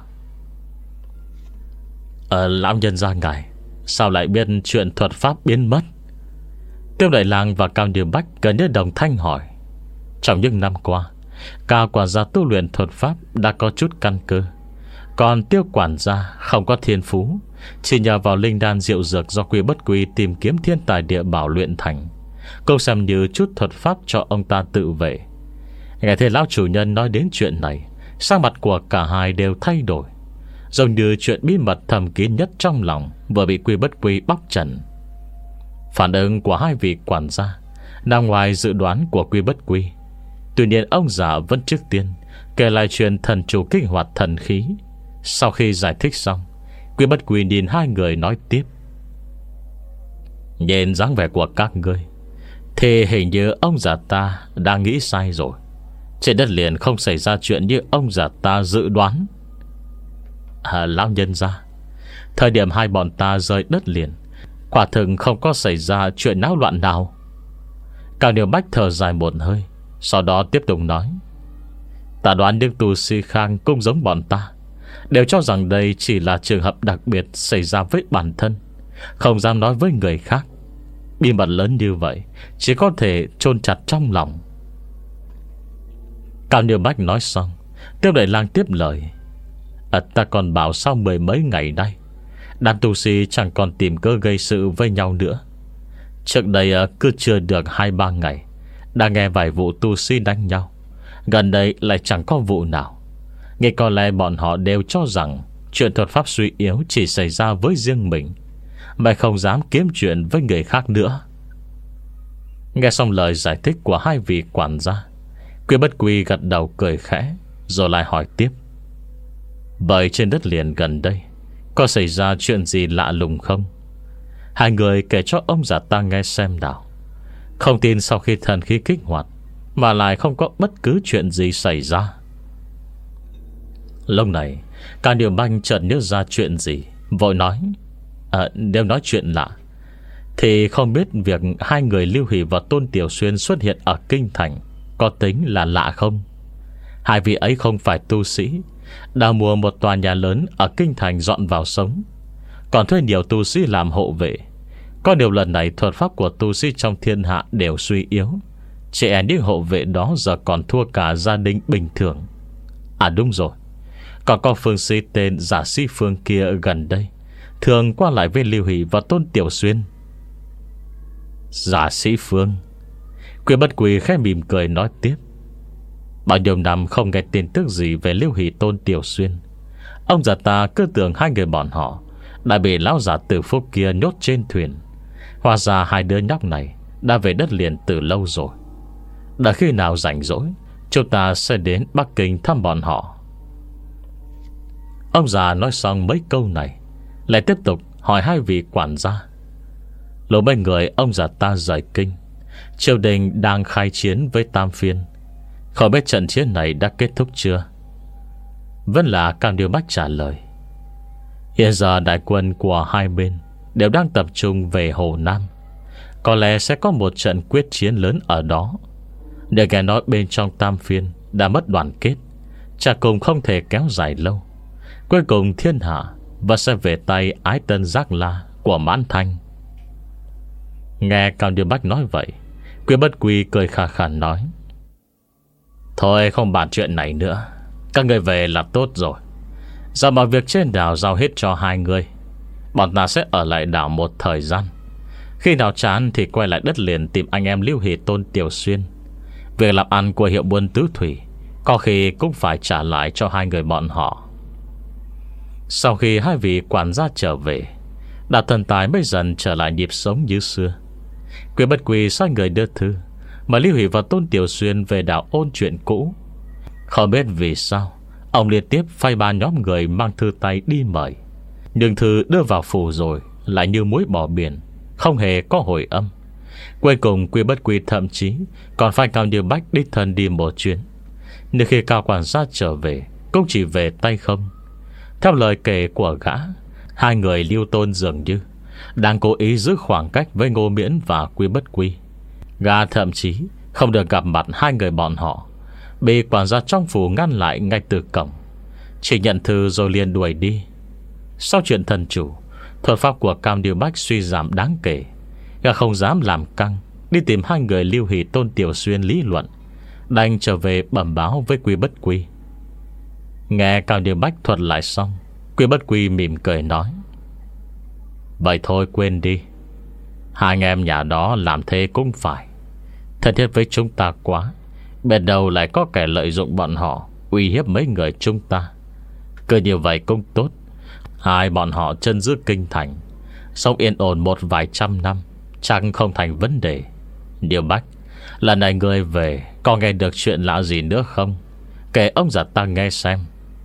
Ờ, lão nhân gia ngài sao lại biết chuyện thuật pháp biến mất? Tiêu Đại Lang và Cao Như Bách gần như đồng thanh hỏi. Trong những năm qua, Cao quản gia tu luyện thuật pháp đã có chút căn cơ, còn Tiêu quản gia không có thiên phú, chỉ nhờ vào linh đan diệu dược do Quy Bất Quy tìm kiếm thiên tài địa bảo luyện thành, cũng xem như chút thuật pháp cho ông ta tự vệ. Nghe thấy lão chủ nhân nói đến chuyện này, sắc mặt của cả hai đều thay đổi, giống như chuyện bí mật thầm kín nhất trong lòng vừa bị Quy Bất Quy bóc trần. Phản ứng của hai vị quản gia nằm ngoài dự đoán của Quy Bất Quy. Tuy nhiên ông già vẫn trước tiên kể lại chuyện thần chủ kích hoạt thần khí. Sau khi giải thích xong, Quy Bất Quy nhìn hai người nói tiếp: Nhìn dáng vẻ của các ngươi thì hình như ông già ta đang nghĩ sai rồi. Trên đất liền không xảy ra chuyện như ông già ta dự đoán. À, lão nhân gia, thời điểm hai bọn ta rời đất liền, quả thực không có xảy ra chuyện náo loạn nào. Cao Điều Bách thở dài một hơi, sau đó tiếp tục nói: Ta đoán những tu sĩ khang cũng giống bọn ta, đều cho rằng đây chỉ là trường hợp đặc biệt xảy ra với bản thân, không dám nói với người khác. Bí mật lớn như vậy chỉ có thể chôn chặt trong lòng. Cao Như Bách nói xong, Tiêu Đại Lang tiếp lời: à, Ta còn bảo sau mười mấy ngày đây, đám tu sĩ chẳng còn tìm cơ gây sự với nhau nữa. Trước đây cứ chưa được hai ba ngày đã nghe vài vụ tu sĩ đánh nhau, gần đây lại chẳng có vụ nào. Nghe có lẽ bọn họ đều cho rằng chuyện thuật pháp suy yếu chỉ xảy ra với riêng mình, mà không dám kiếm chuyện với người khác nữa. Nghe xong lời giải thích của hai vị quản gia, Quy Bất Quy gật đầu cười khẽ, rồi lại hỏi tiếp: Vậy trên đất liền gần đây có xảy ra chuyện gì lạ lùng không? Hai người kể cho ông già ta nghe xem nào. Không tin sau khi thần khí kích hoạt mà lại không có bất cứ chuyện gì xảy ra. Lúc này Cao Điều Banh chợt nhớ ra chuyện gì, vội nói: à, Nếu nói chuyện lạ thì không biết việc hai người Lưu Hỷ và Tôn Tiểu Xuyên xuất hiện ở Kinh Thành có tính là lạ không? Hai vị ấy không phải tu sĩ, đã mua một tòa nhà lớn ở Kinh Thành dọn vào sống, còn thuê nhiều tu sĩ làm hộ vệ. Có điều lần này thuật pháp của tu sĩ trong thiên hạ đều suy yếu. Chỉ e những hộ vệ đó giờ còn thua cả gia đình bình thường. À đúng rồi, còn có phương sĩ tên Giả Sĩ Phương kia gần đây, thường qua lại với Lưu Hỷ và Tôn Tiểu Xuyên. Giả Sĩ Phương. Quyên Bất Quỳ khẽ mỉm cười nói tiếp. Bao nhiêu năm không nghe tin tức gì về Lưu Hỷ Tôn Tiểu Xuyên, ông già ta cứ tưởng hai người bọn họ đã bị lão già Tử Phúc kia nhốt trên thuyền. Hóa ra hai đứa nhóc này đã về đất liền từ lâu rồi. Đã khi nào rảnh rỗi, chúng ta sẽ đến Bắc Kinh thăm bọn họ. Ông già nói xong mấy câu này, lại tiếp tục hỏi hai vị quản gia. Lúc mấy người ông già ta rời kinh, triều đình đang khai chiến với Tam Phiên. Không biết trận chiến này đã kết thúc chưa? Vẫn là Cam Điêu Bách trả lời. Hiện giờ đại quân của hai bên đều đang tập trung về Hồ Nam. Có lẽ sẽ có một trận quyết chiến lớn ở đó. Để nghe nói bên trong Tam Phiên đã mất đoàn kết, chả cùng không thể kéo dài lâu. Cuối cùng thiên hạ và sẽ về tay Ái Tân Giác La của Mãn Thanh. Nghe Cao Điêu Bách nói vậy, Quyên Bất Quỳ cười khà khà nói: Thôi không bàn chuyện này nữa, các người về là tốt rồi. Giờ mọi việc trên đảo giao hết cho hai người. Bọn ta sẽ ở lại đảo một thời gian. Khi nào chán thì quay lại đất liền tìm anh em Lưu Hỷ Tôn Tiểu Xuyên. Việc làm ăn của hiệu buôn tứ thủy có khi cũng phải trả lại cho hai người bọn họ. Sau khi hai vị quản gia trở về, Đạo Thần Tài mới dần trở lại nhịp sống như xưa. Quyên Bất Quỳ sai người đưa thư mà Lưu Hỷ và Tôn Tiểu Xuyên về đảo ôn chuyện cũ. Không biết vì sao ông liên tiếp phái ba nhóm người mang thư tay đi mời, nhưng thư đưa vào phủ rồi lại như muối bỏ biển, không hề có hồi âm. Cuối cùng Quyên Bất Quỳ thậm chí còn phải Cao Điêu Bách đích thân đi một chuyến. Nhưng khi Cao quản gia trở về cũng chỉ về tay không. Theo lời kể của gã, hai người Lưu Tôn dường như đang cố ý giữ khoảng cách với Ngô Miễn và Quyên Bất Quỳ. Gã thậm chí không được gặp mặt hai người bọn họ, bị quản gia trong phủ ngăn lại ngay từ cổng, chỉ nhận thư rồi liền đuổi đi. Sau chuyện thần chủ, thuật pháp của Cam Điêu Bách suy giảm đáng kể. Gã không dám làm căng đi tìm hai người Lưu Hỷ Tôn Tiểu Xuyên lý luận, đành trở về bẩm báo với Quyên Bất Quỳ. Nghe Cam Điêu Bách thuật lại xong, Quyên Bất Quỳ mỉm cười nói: Vậy thôi quên đi. Hai anh em nhà đó làm thế cũng phải, thân thiết với chúng ta quá, bên đầu lại có kẻ lợi dụng bọn họ uy hiếp mấy người chúng ta. Cứ như vậy cũng tốt. Hai bọn họ chân giữ kinh thành, sống yên ổn một vài trăm năm chẳng không thành vấn đề. Điêu Bách, lần này người về có nghe được chuyện lạ gì nữa không? Kể ông già ta nghe xem.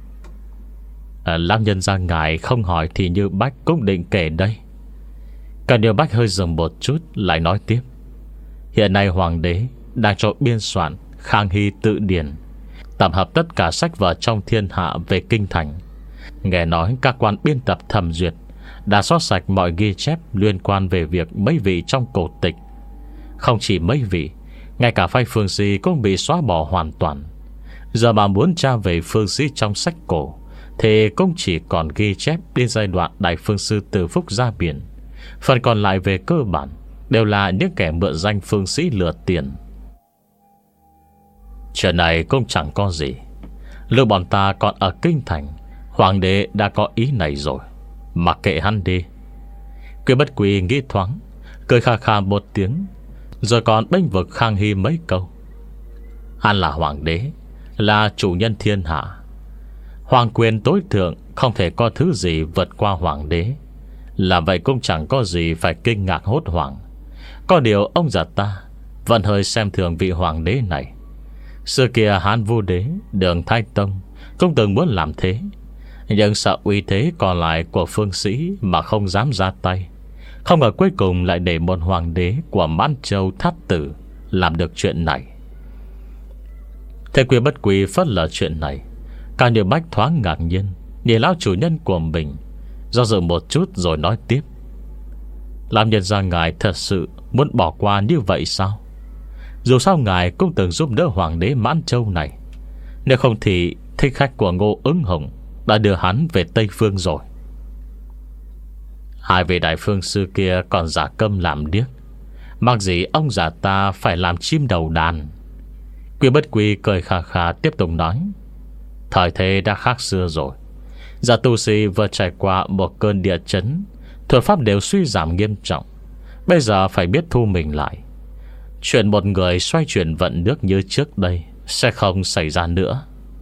à, Lão nhân gia ngài không hỏi thì Như Bách cũng định kể đây. Cả Điêu Bách hơi dừng một chút, lại nói tiếp. Hiện nay hoàng đế đang cho biên soạn Khang Hy Tự Điển, tập hợp tất cả sách vở trong thiên hạ về kinh thành. Nghe nói các quan biên tập thẩm duyệt đã xóa sạch mọi ghi chép liên quan về việc mấy vị trong cổ tịch. Không chỉ mấy vị, ngay cả phái phương sĩ cũng bị xóa bỏ hoàn toàn. Giờ mà muốn tra về phương sĩ trong sách cổ thì cũng chỉ còn ghi chép đến giai đoạn Đại Phương Sư Từ Phúc ra biển. Phần còn lại về cơ bản đều là những kẻ mượn danh phương sĩ lừa tiền. Chuyện này cũng chẳng có gì. Lúc bọn ta còn ở kinh thành, hoàng đế đã có ý này rồi, mặc kệ hắn đi. Quyên Bất Quỳ nghĩ thoáng, cười khà khà một tiếng, rồi còn bênh vực Khang Hy mấy câu. Hắn là hoàng đế, là chủ nhân thiên hạ. Hoàng quyền tối thượng không thể có thứ gì vượt qua hoàng đế. Làm vậy cũng chẳng có gì phải kinh ngạc hốt hoảng. Có điều ông già ta vẫn hơi xem thường vị hoàng đế này. Xưa kia Hán Vũ Đế, Đường Thái Tông cũng từng muốn làm thế, nhưng sợ uy thế còn lại của phương sĩ mà không dám ra tay. Không ngờ cuối cùng lại để một hoàng đế của Mãn Châu Thát Tử làm được chuyện này. Thế Quyên Bất Quỳ phớt lờ chuyện này. Cao Điêu Bách thoáng ngạc nhiên nhìn lão chủ nhân của mình, do dự một chút rồi nói tiếp. Làm nhân ra ngài thật sự muốn bỏ qua như vậy sao? Dù sao ngài cũng từng giúp đỡ hoàng đế Mãn Châu này. Nếu không thì thích khách của Ngô Ứng Hồng đã đưa hắn về Tây Phương rồi. Hai vị đại phương sư kia còn giả câm làm điếc, mặc gì ông già ta phải làm chim đầu đàn. Quy Bất Quy cười khà khà tiếp tục nói: Thời thế đã khác xưa rồi. Giả tu sĩ vừa trải qua một cơn địa chấn, thuật pháp đều suy giảm nghiêm trọng. Bây giờ phải biết thu mình lại. Chuyện một người xoay chuyển vận nước như trước đây sẽ không xảy ra nữa.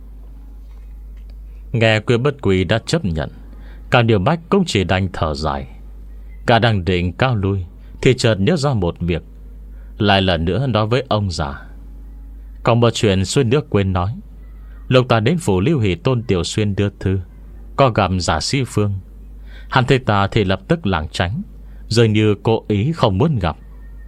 Nghe Quy Bất Quy đã chấp nhận, Cao Điều Bách cũng chỉ đành thở dài. Cả đang định cao lui thì chợt nhớ ra một việc, lại lần nữa nói với ông già: Còn một chuyện xuôi nước quên nói. Lúc ta đến phủ Lưu Hỷ Tôn Tiểu Xuyên đưa thư, có gặp Giả Sĩ Phương. Hắn thấy ta thì lập tức lảng tránh, dường như cố ý không muốn gặp.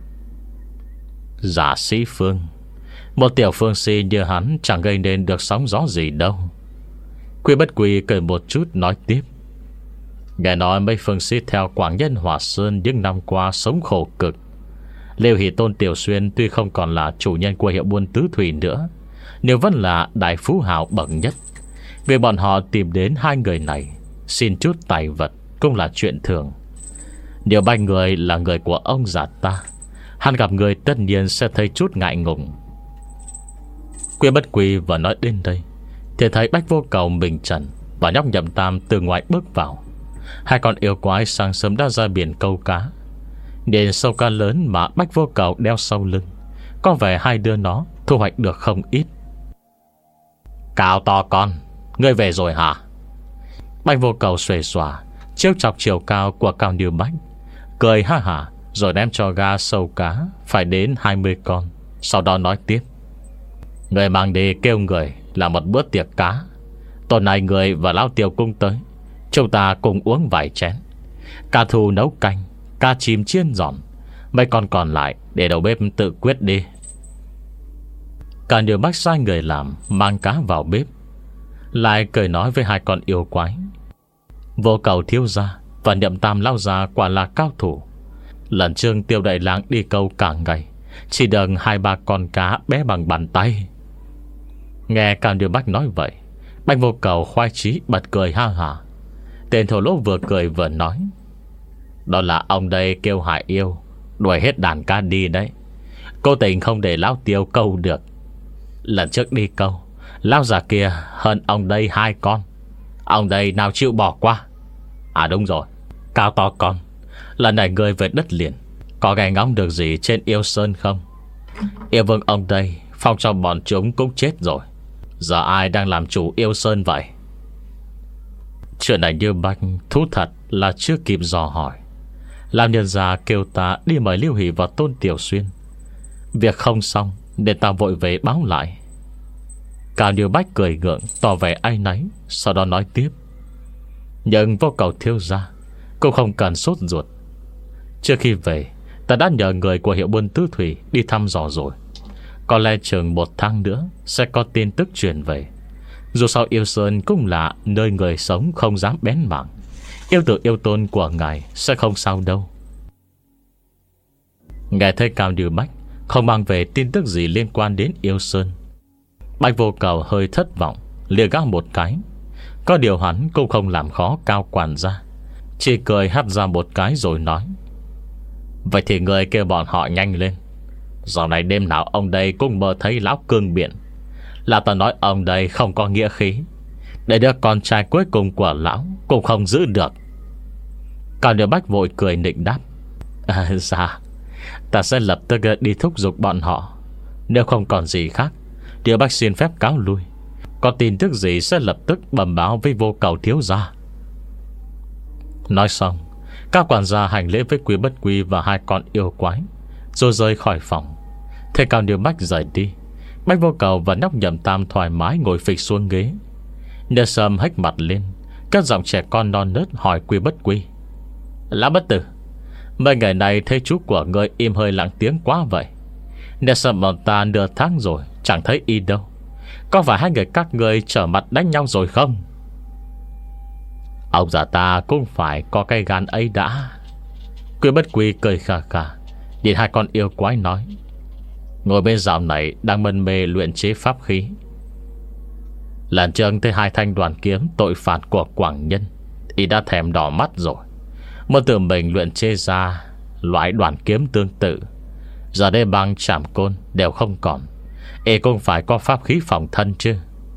Giả Sĩ Phương, một tiểu phương si như hắn chẳng gây nên được sóng gió gì đâu. Quy Bất Quy cười một chút nói tiếp: Nghe nói mấy phương sĩ theo Quảng Nhân Hòa Sơn những năm qua sống khổ cực. Lưu Hỷ Tôn Tiểu Xuyên tuy không còn là chủ nhân của hiệu buôn tứ thủy nữa, nhưng vẫn là đại phú hào bậc nhất. Vì bọn họ tìm đến hai người này xin chút tài vật cũng là chuyện thường. Điều Bách người là người của ông già ta, hắn gặp người tất nhiên sẽ thấy chút ngại ngùng. Quy Bất Quy vừa nói đến đây thì thấy Bách Vô Cầu, Mình Trần và nhóc Nhậm Tam từ ngoài bước vào. Hai con yêu quái sáng sớm đã ra biển câu cá. Nên sâu cá lớn mà Bách Vô Cầu đeo sau lưng, có vẻ hai đứa nó thu hoạch được không ít. Cao to con, ngươi về rồi hả? Bách Vô Cầu xuề xòa chiếu chọc chiều cao của Cao Điều Bách, cười ha hả, rồi đem cho ga sâu cá phải đến hai mươi con. Sau đó nói tiếp: Người mang đi kêu người là một bữa tiệc cá. Tối nay người và Lão Tiểu Cung tới, chúng ta cùng uống vài chén. Cá thù nấu canh, cá chim chiên giòn, mấy con còn lại để đầu bếp tự quyết đi. Cả Điều Bách sai người làm mang cá vào bếp, lại cười nói với hai con yêu quái: Vô Cầu thiếu gia và Nhậm Tam lao ra quả là cao thủ. Lần Trương Tiêu Đại Lang đi câu cả ngày, chỉ được hai ba con cá bé bằng bàn tay. Nghe Cao Điều Bách nói vậy, Bách Vô Cầu khoái chí bật cười ha hả. Tên thổ lỗ vừa cười vừa nói: Đó là ông đây kêu Hải Yêu đuổi hết đàn cá đi đấy. Cố tình không để Lão Tiêu câu được. Lần trước đi câu, Lão già kia hơn ông đây hai con. Ông đây nào chịu bỏ qua. À đúng rồi, Cao to con, lần này ngươi về đất liền, có nghe ngóng được gì trên Yêu Sơn không? Yêu Vương ông đây phong cho bọn chúng cũng chết rồi. Giờ ai đang làm chủ Yêu Sơn vậy? Chuyện này như bách thú thật là chưa kịp dò hỏi. Làm nhân gia kêu ta đi mời Lưu Hỷ và Tôn Tiểu Xuyên. Việc không xong để ta vội về báo lại. Cao Điều Bách cười gượng tỏ vẻ áy náy, sau đó nói tiếp: Nhưng Vô Cầu thiếu gia cũng không cần sốt ruột. Trước khi về, ta đã nhờ người của hiệu buôn tứ thủy đi thăm dò rồi. Có lẽ chừng một tháng nữa sẽ có tin tức truyền về. Dù sao Yêu Sơn cũng là nơi người sống không dám bén mảng. Yêu tử yêu tôn của ngài sẽ không sao đâu. Nghe thấy Cao Điều Bách không mang về tin tức gì liên quan đến Yêu Sơn, Bách Vô Cầu hơi thất vọng, lìa gác một cái. Có điều hắn cũng không làm khó Cao quản gia, chỉ cười hắt ra một cái rồi nói: Vậy thì người kêu bọn họ nhanh lên. Dạo này đêm nào ông đây cũng mơ thấy Lão cương biện. Là ta nói ông đây không có nghĩa khí, để đứa con trai cuối cùng của Lão cũng không giữ được. Cao Điều Bách vội cười nịnh đáp: À dạ, ta sẽ lập tức đi thúc giục bọn họ. Nếu không còn gì khác, Điều Bách xin phép cáo lui. Có tin tức gì sẽ lập tức bẩm báo với Vô Cầu thiếu gia. Nói xong, các quản gia hành lễ với Quy Bất Quy và hai con yêu quái, rồi rời khỏi phòng. Thế Cao Điều Bách rời đi, Bách Vô Cầu và nhóc Nhậm Tam thoải mái ngồi phịch xuống ghế. Nhờ Sâm hếch mặt lên, các giọng trẻ con non nớt hỏi Quy Bất Quy: Lão bất tử, mấy ngày này thấy chú của ngươi im hơi lặng tiếng quá vậy. Nhờ Sâm bọn ta nửa tháng rồi chẳng thấy y đâu. Có phải hai người các ngươi trở mặt đánh nhau rồi không? Ông già ta cũng phải có cái gan ấy đã. Quy Bất Quy cười khà khà nhìn hai con yêu quái nói: Ngồi bên dạo này đang mân mê luyện chế pháp khí. Lần trước thấy hai thanh đoàn kiếm tội phạt của Quảng Nhân, y đã thèm đỏ mắt rồi. Muốn tự mình luyện chế ra loại đoàn kiếm tương tự, giờ đây băng chạm côn đều không còn, ê cũng phải có pháp khí phòng thân chứ.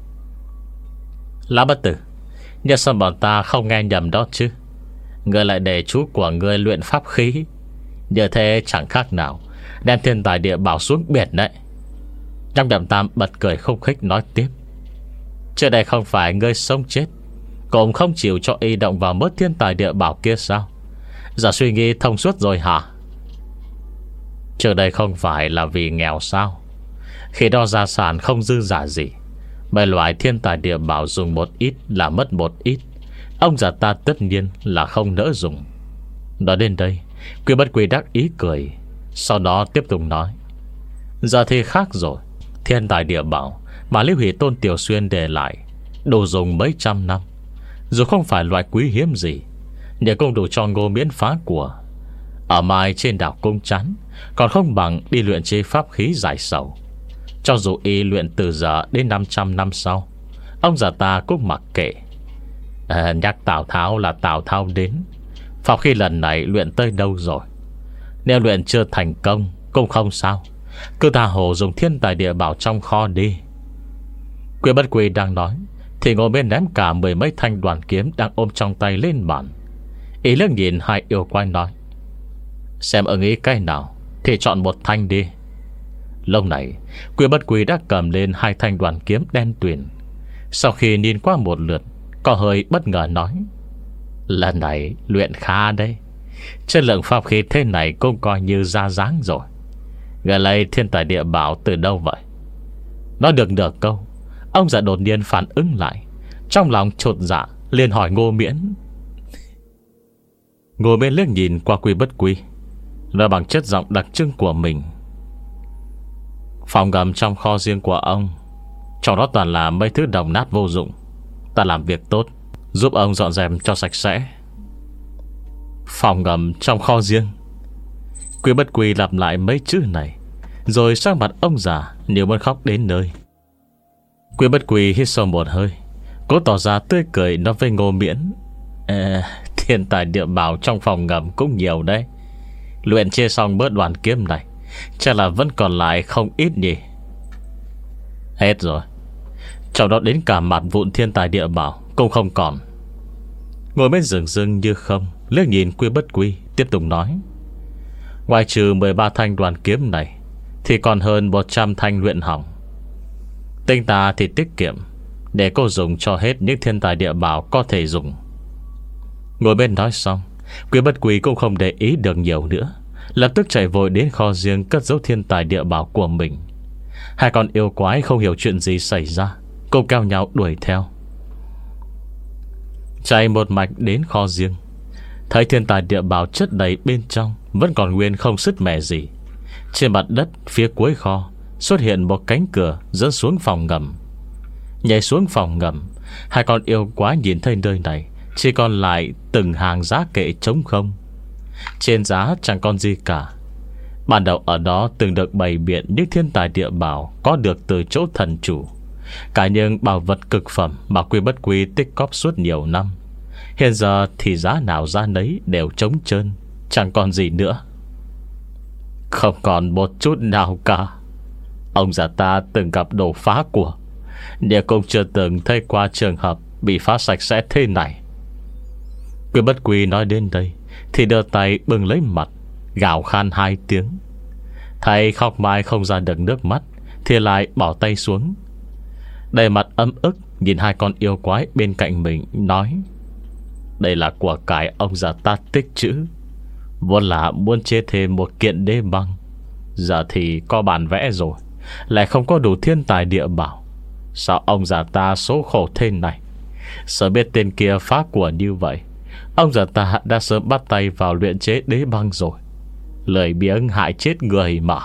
Lão bất tử, nhưng sao bọn ta không nghe nhầm đó chứ? Ngươi lại để chú của ngươi luyện pháp khí, như thế chẳng khác nào đem thiên tài địa bảo xuống biển đấy. Trong Đậm Tam bật cười khúc khích nói tiếp: trước đây không phải ngươi sống chết cũng không chịu cho y động vào mớ thiên tài địa bảo kia sao? Giờ suy nghĩ thông suốt rồi hả? Trước đây không phải là vì nghèo sao? Khi đó gia sản không dư giả gì, mấy loại thiên tài địa bảo dùng một ít là mất một ít, ông già ta tất nhiên là không nỡ dùng. Nói đến đây, Quy Bất Quy đắc ý cười, sau đó tiếp tục nói: giờ thì khác rồi. Thiên tài địa bảo mà Liễu Hỷ Tôn Tiểu Xuyên để lại đủ dùng mấy trăm năm, dù không phải loại quý hiếm gì, nhưng cũng đủ cho Ngô Miễn phá của. Ở mai trên đảo Cung Chắn còn không bằng đi luyện chế pháp khí giải sầu. Cho dù y luyện từ giờ đến năm trăm năm sau, ông già ta cũng mặc kệ. à, Nhắc Tào Tháo là Tào Tháo đến, pháp khí lần này luyện tới đâu rồi? Nếu luyện chưa thành công cũng không sao, cứ tha hồ dùng thiên tài địa bảo trong kho đi. Quy Bất Quy đang nói thì ngồi bên ném cả mười mấy thanh đoàn kiếm đang ôm trong tay lên bàn. Ý liếc nhìn hai yêu quái nói: xem ưng ý cái nào thì chọn một thanh đi. Lúc này Quy Bất Quy đã cầm lên hai thanh đoàn kiếm đen tuyền. Sau khi nhìn qua một lượt, có hơi bất ngờ nói: lần này luyện khá đấy, chất lượng pháp khí thế này cũng coi như ra dáng rồi. Người lấy thiên tài địa bảo từ đâu vậy? Nói được nửa câu, ông già đột nhiên phản ứng lại, trong lòng chột dạ liền hỏi Ngô Miễn. Ngô Miễn liếc nhìn qua Quy Bất Quy, nói bằng chất giọng đặc trưng của mình: phòng ngầm trong kho riêng của ông, trong đó toàn là mấy thứ đồng nát vô dụng. Ta làm việc tốt, giúp ông dọn dẹp cho sạch sẽ. Phòng ngầm trong kho riêng. Quy Bất Quy lặp lại mấy chữ này, rồi sang mặt ông già nhiều muốn khóc đến nơi. Quy Bất Quy hít sâu một hơi, cố tỏ ra tươi cười nói với Ngô Miễn: à, thiên tài địa bảo trong phòng ngầm cũng nhiều đấy. Luyện chia xong bớt đoàn kiếm này, chắc là vẫn còn lại không ít nhỉ? Hết rồi, trong đó đến cả mặt vụn thiên tài địa bảo cũng không còn. Ngồi bên rừng rưng như không, liếc nhìn Quy Bất Quy, tiếp tục nói: ngoài trừ mười ba thanh đoàn kiếm này thì còn hơn một trăm thanh luyện hỏng. Tinh ta thì tiết kiệm, để cô dùng cho hết những thiên tài địa bảo có thể dùng. Ngồi bên nói xong, Quy Bất Quy cũng không để ý được nhiều nữa, lập tức chạy vội đến kho riêng cất giấu thiên tài địa bảo của mình. Hai con yêu quái không hiểu chuyện gì xảy ra, cùng cao nhau đuổi theo. Chạy một mạch đến kho riêng, thấy thiên tài địa bảo chất đầy bên trong vẫn còn nguyên không sứt mẻ gì. Trên mặt đất phía cuối kho xuất hiện một cánh cửa dẫn xuống phòng ngầm. Nhảy xuống phòng ngầm, hai con yêu quái nhìn thấy nơi này chỉ còn lại từng hàng giá kệ trống không. Trên giá chẳng còn gì cả. Ban đầu ở đó từng được bày biện những thiên tài địa bảo có được từ chỗ thần chủ, cả những bảo vật cực phẩm mà Quy Bất Quy tích cóp suốt nhiều năm. Hiện giờ thì giá nào giá nấy đều trống trơn, chẳng còn gì nữa. Không còn một chút nào cả. Ông già ta từng gặp đồ phá của, nhưng cũng chưa từng thấy qua trường hợp bị phá sạch sẽ thế này. Quy Bất Quy nói đến đây thì đưa tay bưng lấy mặt, gào khan hai tiếng. Thầy khóc mãi không ra được nước mắt thì lại bỏ tay xuống, đầy mặt ấm ức nhìn hai con yêu quái bên cạnh mình, nói: đây là của cải ông già ta tích trữ, vốn là muốn chế thêm một kiện đế băng, giờ thì có bản vẽ rồi, lại không có đủ thiên tài địa bảo. Sao ông già ta số khổ thế này? Sợ biết tên kia phá của như vậy, ông già ta đã sớm bắt tay vào luyện chế đế băng rồi. Lời biếng hại chết người mà.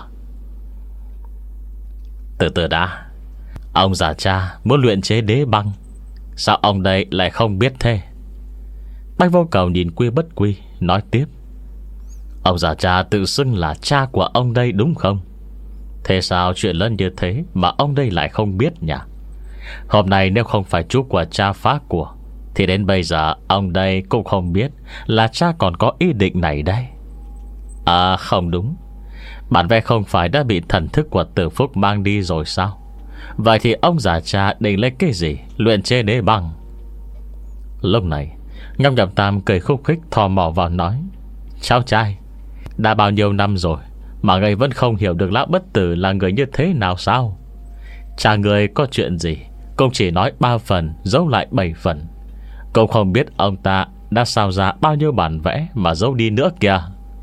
Từ từ đã, ông già cha muốn luyện chế đế băng, sao ông đây lại không biết thế? Bách Vô Cầu nhìn Quy Bất Quy nói tiếp: ông già cha tự xưng là cha của ông đây đúng không? Thế sao chuyện lớn như thế mà ông đây lại không biết nhỉ? Hôm nay nếu không phải chú của cha phá của, Thì đến bây giờ ông đây cũng không biết là cha còn có ý định này đây. À không đúng, bản vẽ không phải đã bị thần thức của Tử Phúc mang đi rồi sao? Vậy thì ông già cha định lấy cái gì luyện chế đế băng? Lúc này Ngọc Nhậm Tam cười khúc khích thò mò vào nói: Cháu trai, đã bao nhiêu năm rồi mà người vẫn không hiểu được Lão Bất Tử là người như thế nào sao? Cha người có chuyện gì cũng chỉ nói ba phần, giấu lại bảy phần. Cũng không biết ông ta đã sao ra bao nhiêu bản vẽ mà giấu đi nữa kìa.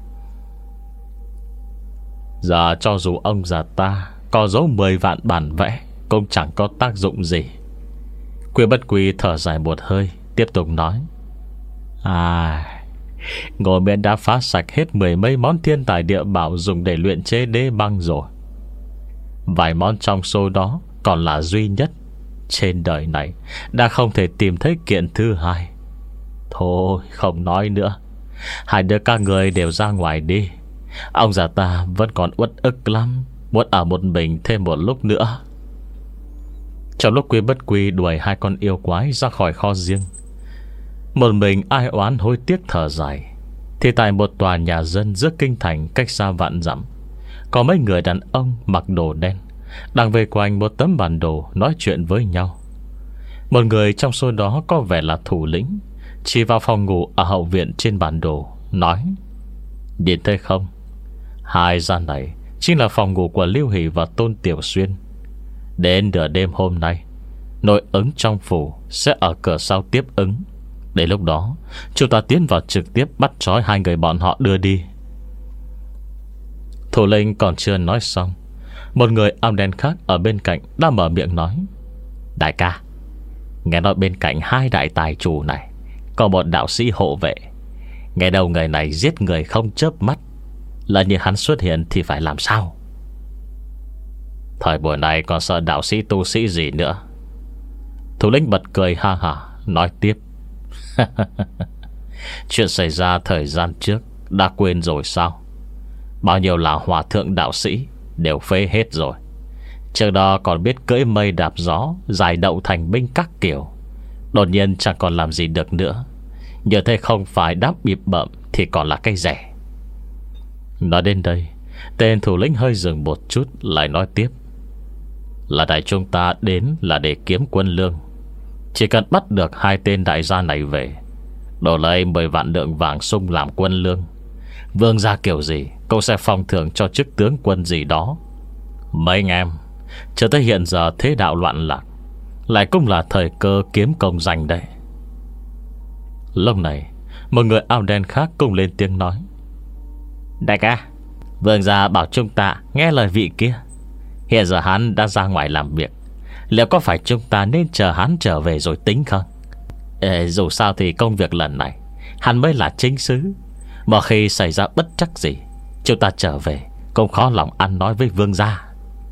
Giờ cho dù ông già ta có giấu mười vạn bản vẽ cũng chẳng có tác dụng gì. Quy Bất Quy thở dài một hơi, tiếp tục nói: À, Ngô Miễn đã phá sạch hết mười mấy món thiên tài địa bảo dùng để luyện chế đế băng rồi. Vài món trong số đó còn là duy nhất. Trên đời này đã không thể tìm thấy kiện thứ hai. Thôi không nói nữa, hai đứa các người đều ra ngoài đi. Ông già ta vẫn còn uất ức lắm, muốn ở một mình thêm một lúc nữa. Trong lúc Quy Bất Quy đuổi hai con yêu quái ra khỏi kho riêng, một mình ai oán hối tiếc thở dài, thì tại một tòa nhà dân giữa kinh thành cách xa vạn dặm, có mấy người đàn ông mặc đồ đen đang vây quanh một tấm bản đồ nói chuyện với nhau. Một người trong số đó có vẻ là thủ lĩnh, chỉ vào phòng ngủ ở hậu viện trên bản đồ, nói: Nhìn thấy không, hai gian này chính là phòng ngủ của Lưu Hỷ và Tôn Tiểu Xuyên. Đến nửa đêm hôm nay, nội ứng trong phủ sẽ ở cửa sau tiếp ứng. Đến lúc đó chúng ta tiến vào trực tiếp bắt trói hai người bọn họ đưa đi. Thủ lĩnh còn chưa nói xong, một người áo đen khác ở bên cạnh đã mở miệng nói: Đại ca, nghe nói bên cạnh hai đại tài chủ này có một đạo sĩ hộ vệ. Nghe đầu người này giết người không chớp mắt, là như hắn xuất hiện thì phải làm sao? Thời buổi này còn sợ đạo sĩ tu sĩ gì nữa? Thủ lĩnh bật cười ha hả, nói tiếp: Chuyện xảy ra thời gian trước đã quên rồi sao? Bao nhiêu là hòa thượng đạo sĩ đều phế hết rồi. Trước đó còn biết cưỡi mây đạp gió, giải đậu thành binh các kiểu, đột nhiên chẳng còn làm gì được nữa. Như thế không phải đáp bịp bợm thì còn là cái rẻ. Nói đến đây, tên thủ lĩnh hơi dừng một chút, lại nói tiếp: Là đại chúng ta đến là để kiếm quân lương. Chỉ cần bắt được hai tên đại gia này về, đổ lấy mười vạn lượng vàng sung làm quân lương, vương gia kiểu gì cũng sẽ phong thưởng cho chức tướng quân gì đó. Mấy anh em, cho tới hiện giờ thế đạo loạn lạc, lại cũng là thời cơ kiếm công danh đây. Lúc này một người áo đen khác cũng lên tiếng nói: Đại ca, vương gia bảo chúng ta nghe lời vị kia. Hiện giờ hắn đã ra ngoài làm việc, liệu có phải chúng ta nên chờ hắn trở về rồi tính không? Ê, dù sao thì công việc lần này hắn mới là chính sứ, mà khi xảy ra bất trắc gì, chúng ta trở về cũng khó lòng ăn nói với vương gia.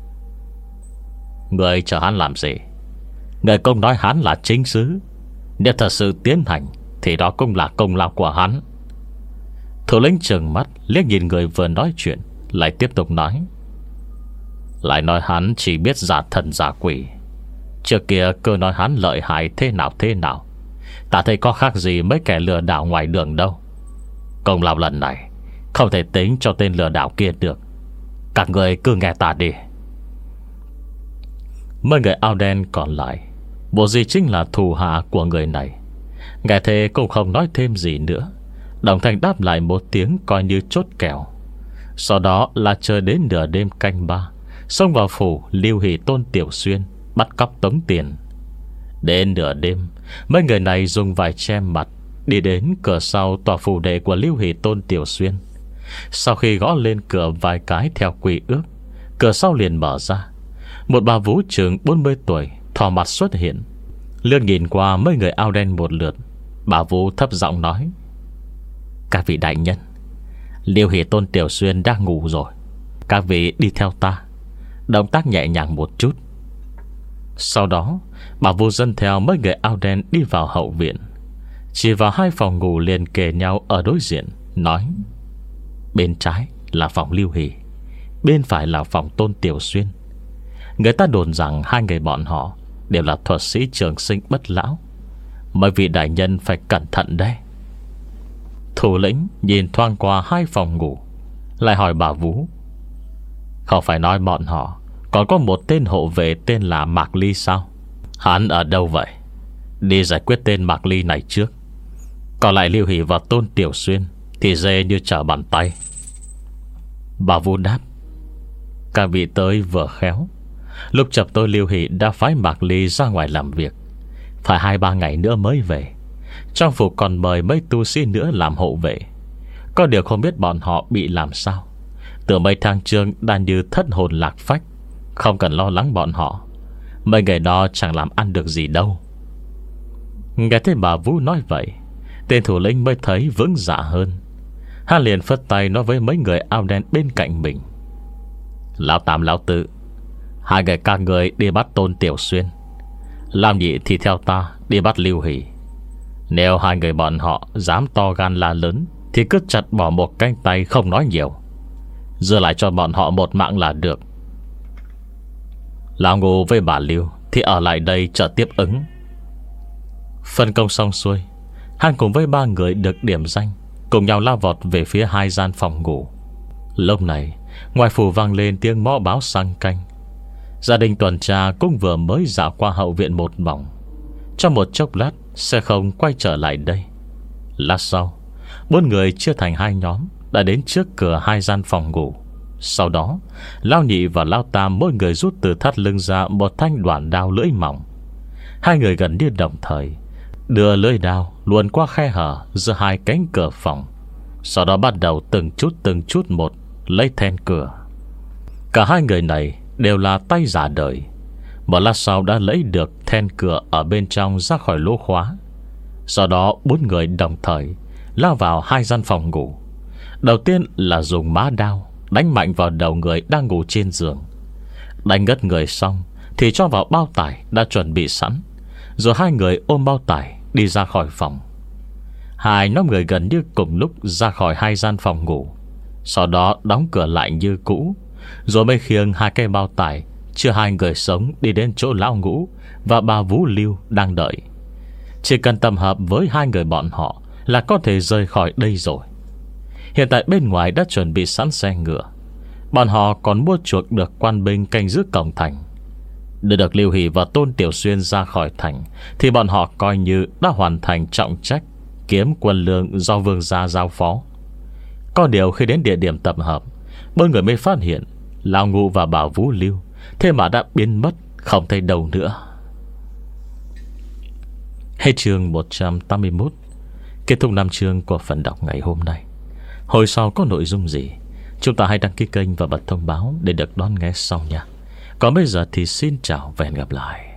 Người chờ hắn làm gì? Người cũng nói hắn là chính sứ, nếu thật sự tiến hành thì đó cũng là công lao của hắn. Thủ lĩnh trừng mắt liếc nhìn người vừa nói chuyện, lại tiếp tục nói: Lại nói hắn chỉ biết giả thần giả quỷ. Trước kia cứ nói hắn lợi hại thế nào thế nào, ta thấy có khác gì mấy kẻ lừa đảo ngoài đường đâu. Công lao lần này không thể tính cho tên lừa đảo kia được. Các người cứ nghe ta đi. Mấy người áo đen còn lại bộ gì chính là thù hạ của người này, nghe thế cũng không nói thêm gì nữa, đồng thanh đáp lại một tiếng coi như chốt kèo. Sau đó là chờ đến nửa đêm canh ba, xông vào phủ Lưu Hỷ Tôn Tiểu Xuyên, bắt cóc tống tiền. Đến nửa đêm, mấy người này dùng vải che mặt, đi đến cửa sau tòa phủ đệ của Lưu Hỷ Tôn Tiểu Xuyên. Sau khi gõ lên cửa vài cái theo quy ước, cửa sau liền mở ra. Một bà vú chừng bốn mươi tuổi thò mặt xuất hiện, lướt nhìn qua mấy người áo đen một lượt. Bà vú thấp giọng nói: Các vị đại nhân, Lưu Hỷ Tôn Tiểu Xuyên đang ngủ rồi, các vị đi theo ta. Động tác nhẹ nhàng một chút. Sau đó bà vú dẫn theo mấy người áo đen đi vào hậu viện, chỉ vào hai phòng ngủ liền kề nhau ở đối diện, nói: Bên trái là phòng Lưu Hỷ, bên phải là phòng Tôn Tiểu Xuyên. Người ta đồn rằng hai người bọn họ đều là thuật sĩ trường sinh bất lão, Mấy vị đại nhân phải cẩn thận đấy. Thủ lĩnh nhìn thoáng qua hai phòng ngủ, lại hỏi bà Vú: Không phải nói bọn họ còn có một tên hộ vệ tên là Mạc Ly sao? Hắn ở đâu vậy? Đi giải quyết tên Mạc Ly này trước. Còn lại Lưu Hỷ và Tôn Tiểu Xuyên thì dễ như trở bàn tay. Bà Vú đáp: Các vị tới vừa khéo. Lúc chập tôi Lưu Hỷ đã phái Mạc Ly ra ngoài làm việc, phải hai ba ngày nữa mới về. Trong phủ còn mời mấy tu sĩ nữa làm hộ vệ. Có điều không biết bọn họ bị làm sao. Từ mấy tháng trương đang như thất hồn lạc phách. Không cần lo lắng bọn họ. Mấy ngày đó chẳng làm ăn được gì đâu. Nghe thấy bà Vũ nói vậy, tên thủ lĩnh mới thấy vững dạ hơn. Hắn liền phất tay nói với mấy người áo đen bên cạnh mình: Lão Tam lão Tự, hai người các người đi bắt Tôn Tiểu Xuyên, Lam Nhị thì theo ta đi bắt Lưu Hỷ. Nếu hai người bọn họ dám to gan la lớn thì cứ chặt bỏ một cánh tay, không nói nhiều, giữ lại cho bọn họ một mạng là được. Lão Ngô với bà Lưu thì ở lại đây chờ tiếp ứng. Phân công xong xuôi, hắn cùng với ba người được điểm danh cùng nhau lao vọt về phía hai gian phòng ngủ. Lúc này ngoài phủ vang lên tiếng mõ báo sang canh. Gia đình tuần tra cũng vừa mới dạo qua hậu viện một vòng. Trong một chốc lát sẽ không quay trở lại đây. Lát sau, bốn người chia thành hai nhóm đã đến trước cửa hai gian phòng ngủ. Sau đó, Lão Nhị và Lão Tam mỗi người rút từ thắt lưng ra một thanh đoạn đao lưỡi mỏng. Hai người gần như đồng thời đưa lưỡi đao luồn qua khe hở giữa hai cánh cửa phòng. Sau đó bắt đầu từng chút từng chút một lấy then cửa. Cả hai người này đều là tay giả đời. Một lát sau đã lấy được then cửa ở bên trong ra khỏi lỗ khóa. Sau đó bốn người đồng thời lao vào hai gian phòng ngủ. Đầu tiên là dùng má đao đánh mạnh vào đầu người đang ngủ trên giường. Đánh ngất người xong thì cho vào bao tải đã chuẩn bị sẵn. Rồi hai người ôm bao tải đi ra khỏi phòng. Hai nhóm người gần như cùng lúc ra khỏi hai gian phòng ngủ. Sau đó đóng cửa lại như cũ. Rồi mới khiêng hai cây bao tải chưa hai người sống đi đến chỗ Lão Ngũ và bà Vũ Lưu đang đợi. Chỉ cần tập hợp với hai người bọn họ là có thể rời khỏi đây rồi. Hiện tại bên ngoài đã chuẩn bị sẵn xe ngựa. Bọn họ còn mua chuộc được quan binh canh giữ cổng thành. Đưa được Lưu Hỷ và Tôn Tiểu Xuyên ra khỏi thành thì bọn họ coi như đã hoàn thành trọng trách kiếm quân lương do vương gia giao phó. Có điều khi đến địa điểm tập hợp, bốn người mới phát hiện Lão Ngũ và bà Vũ Lưu thế mà đã biến mất không thấy đâu nữa. Hết chương một trăm tám mươi mốt. Kết thúc năm chương của phần đọc ngày hôm nay. Hồi sau có nội dung gì, chúng ta hãy đăng ký kênh và bật thông báo để được đón nghe sau nha. Còn bây giờ thì xin chào và hẹn gặp lại.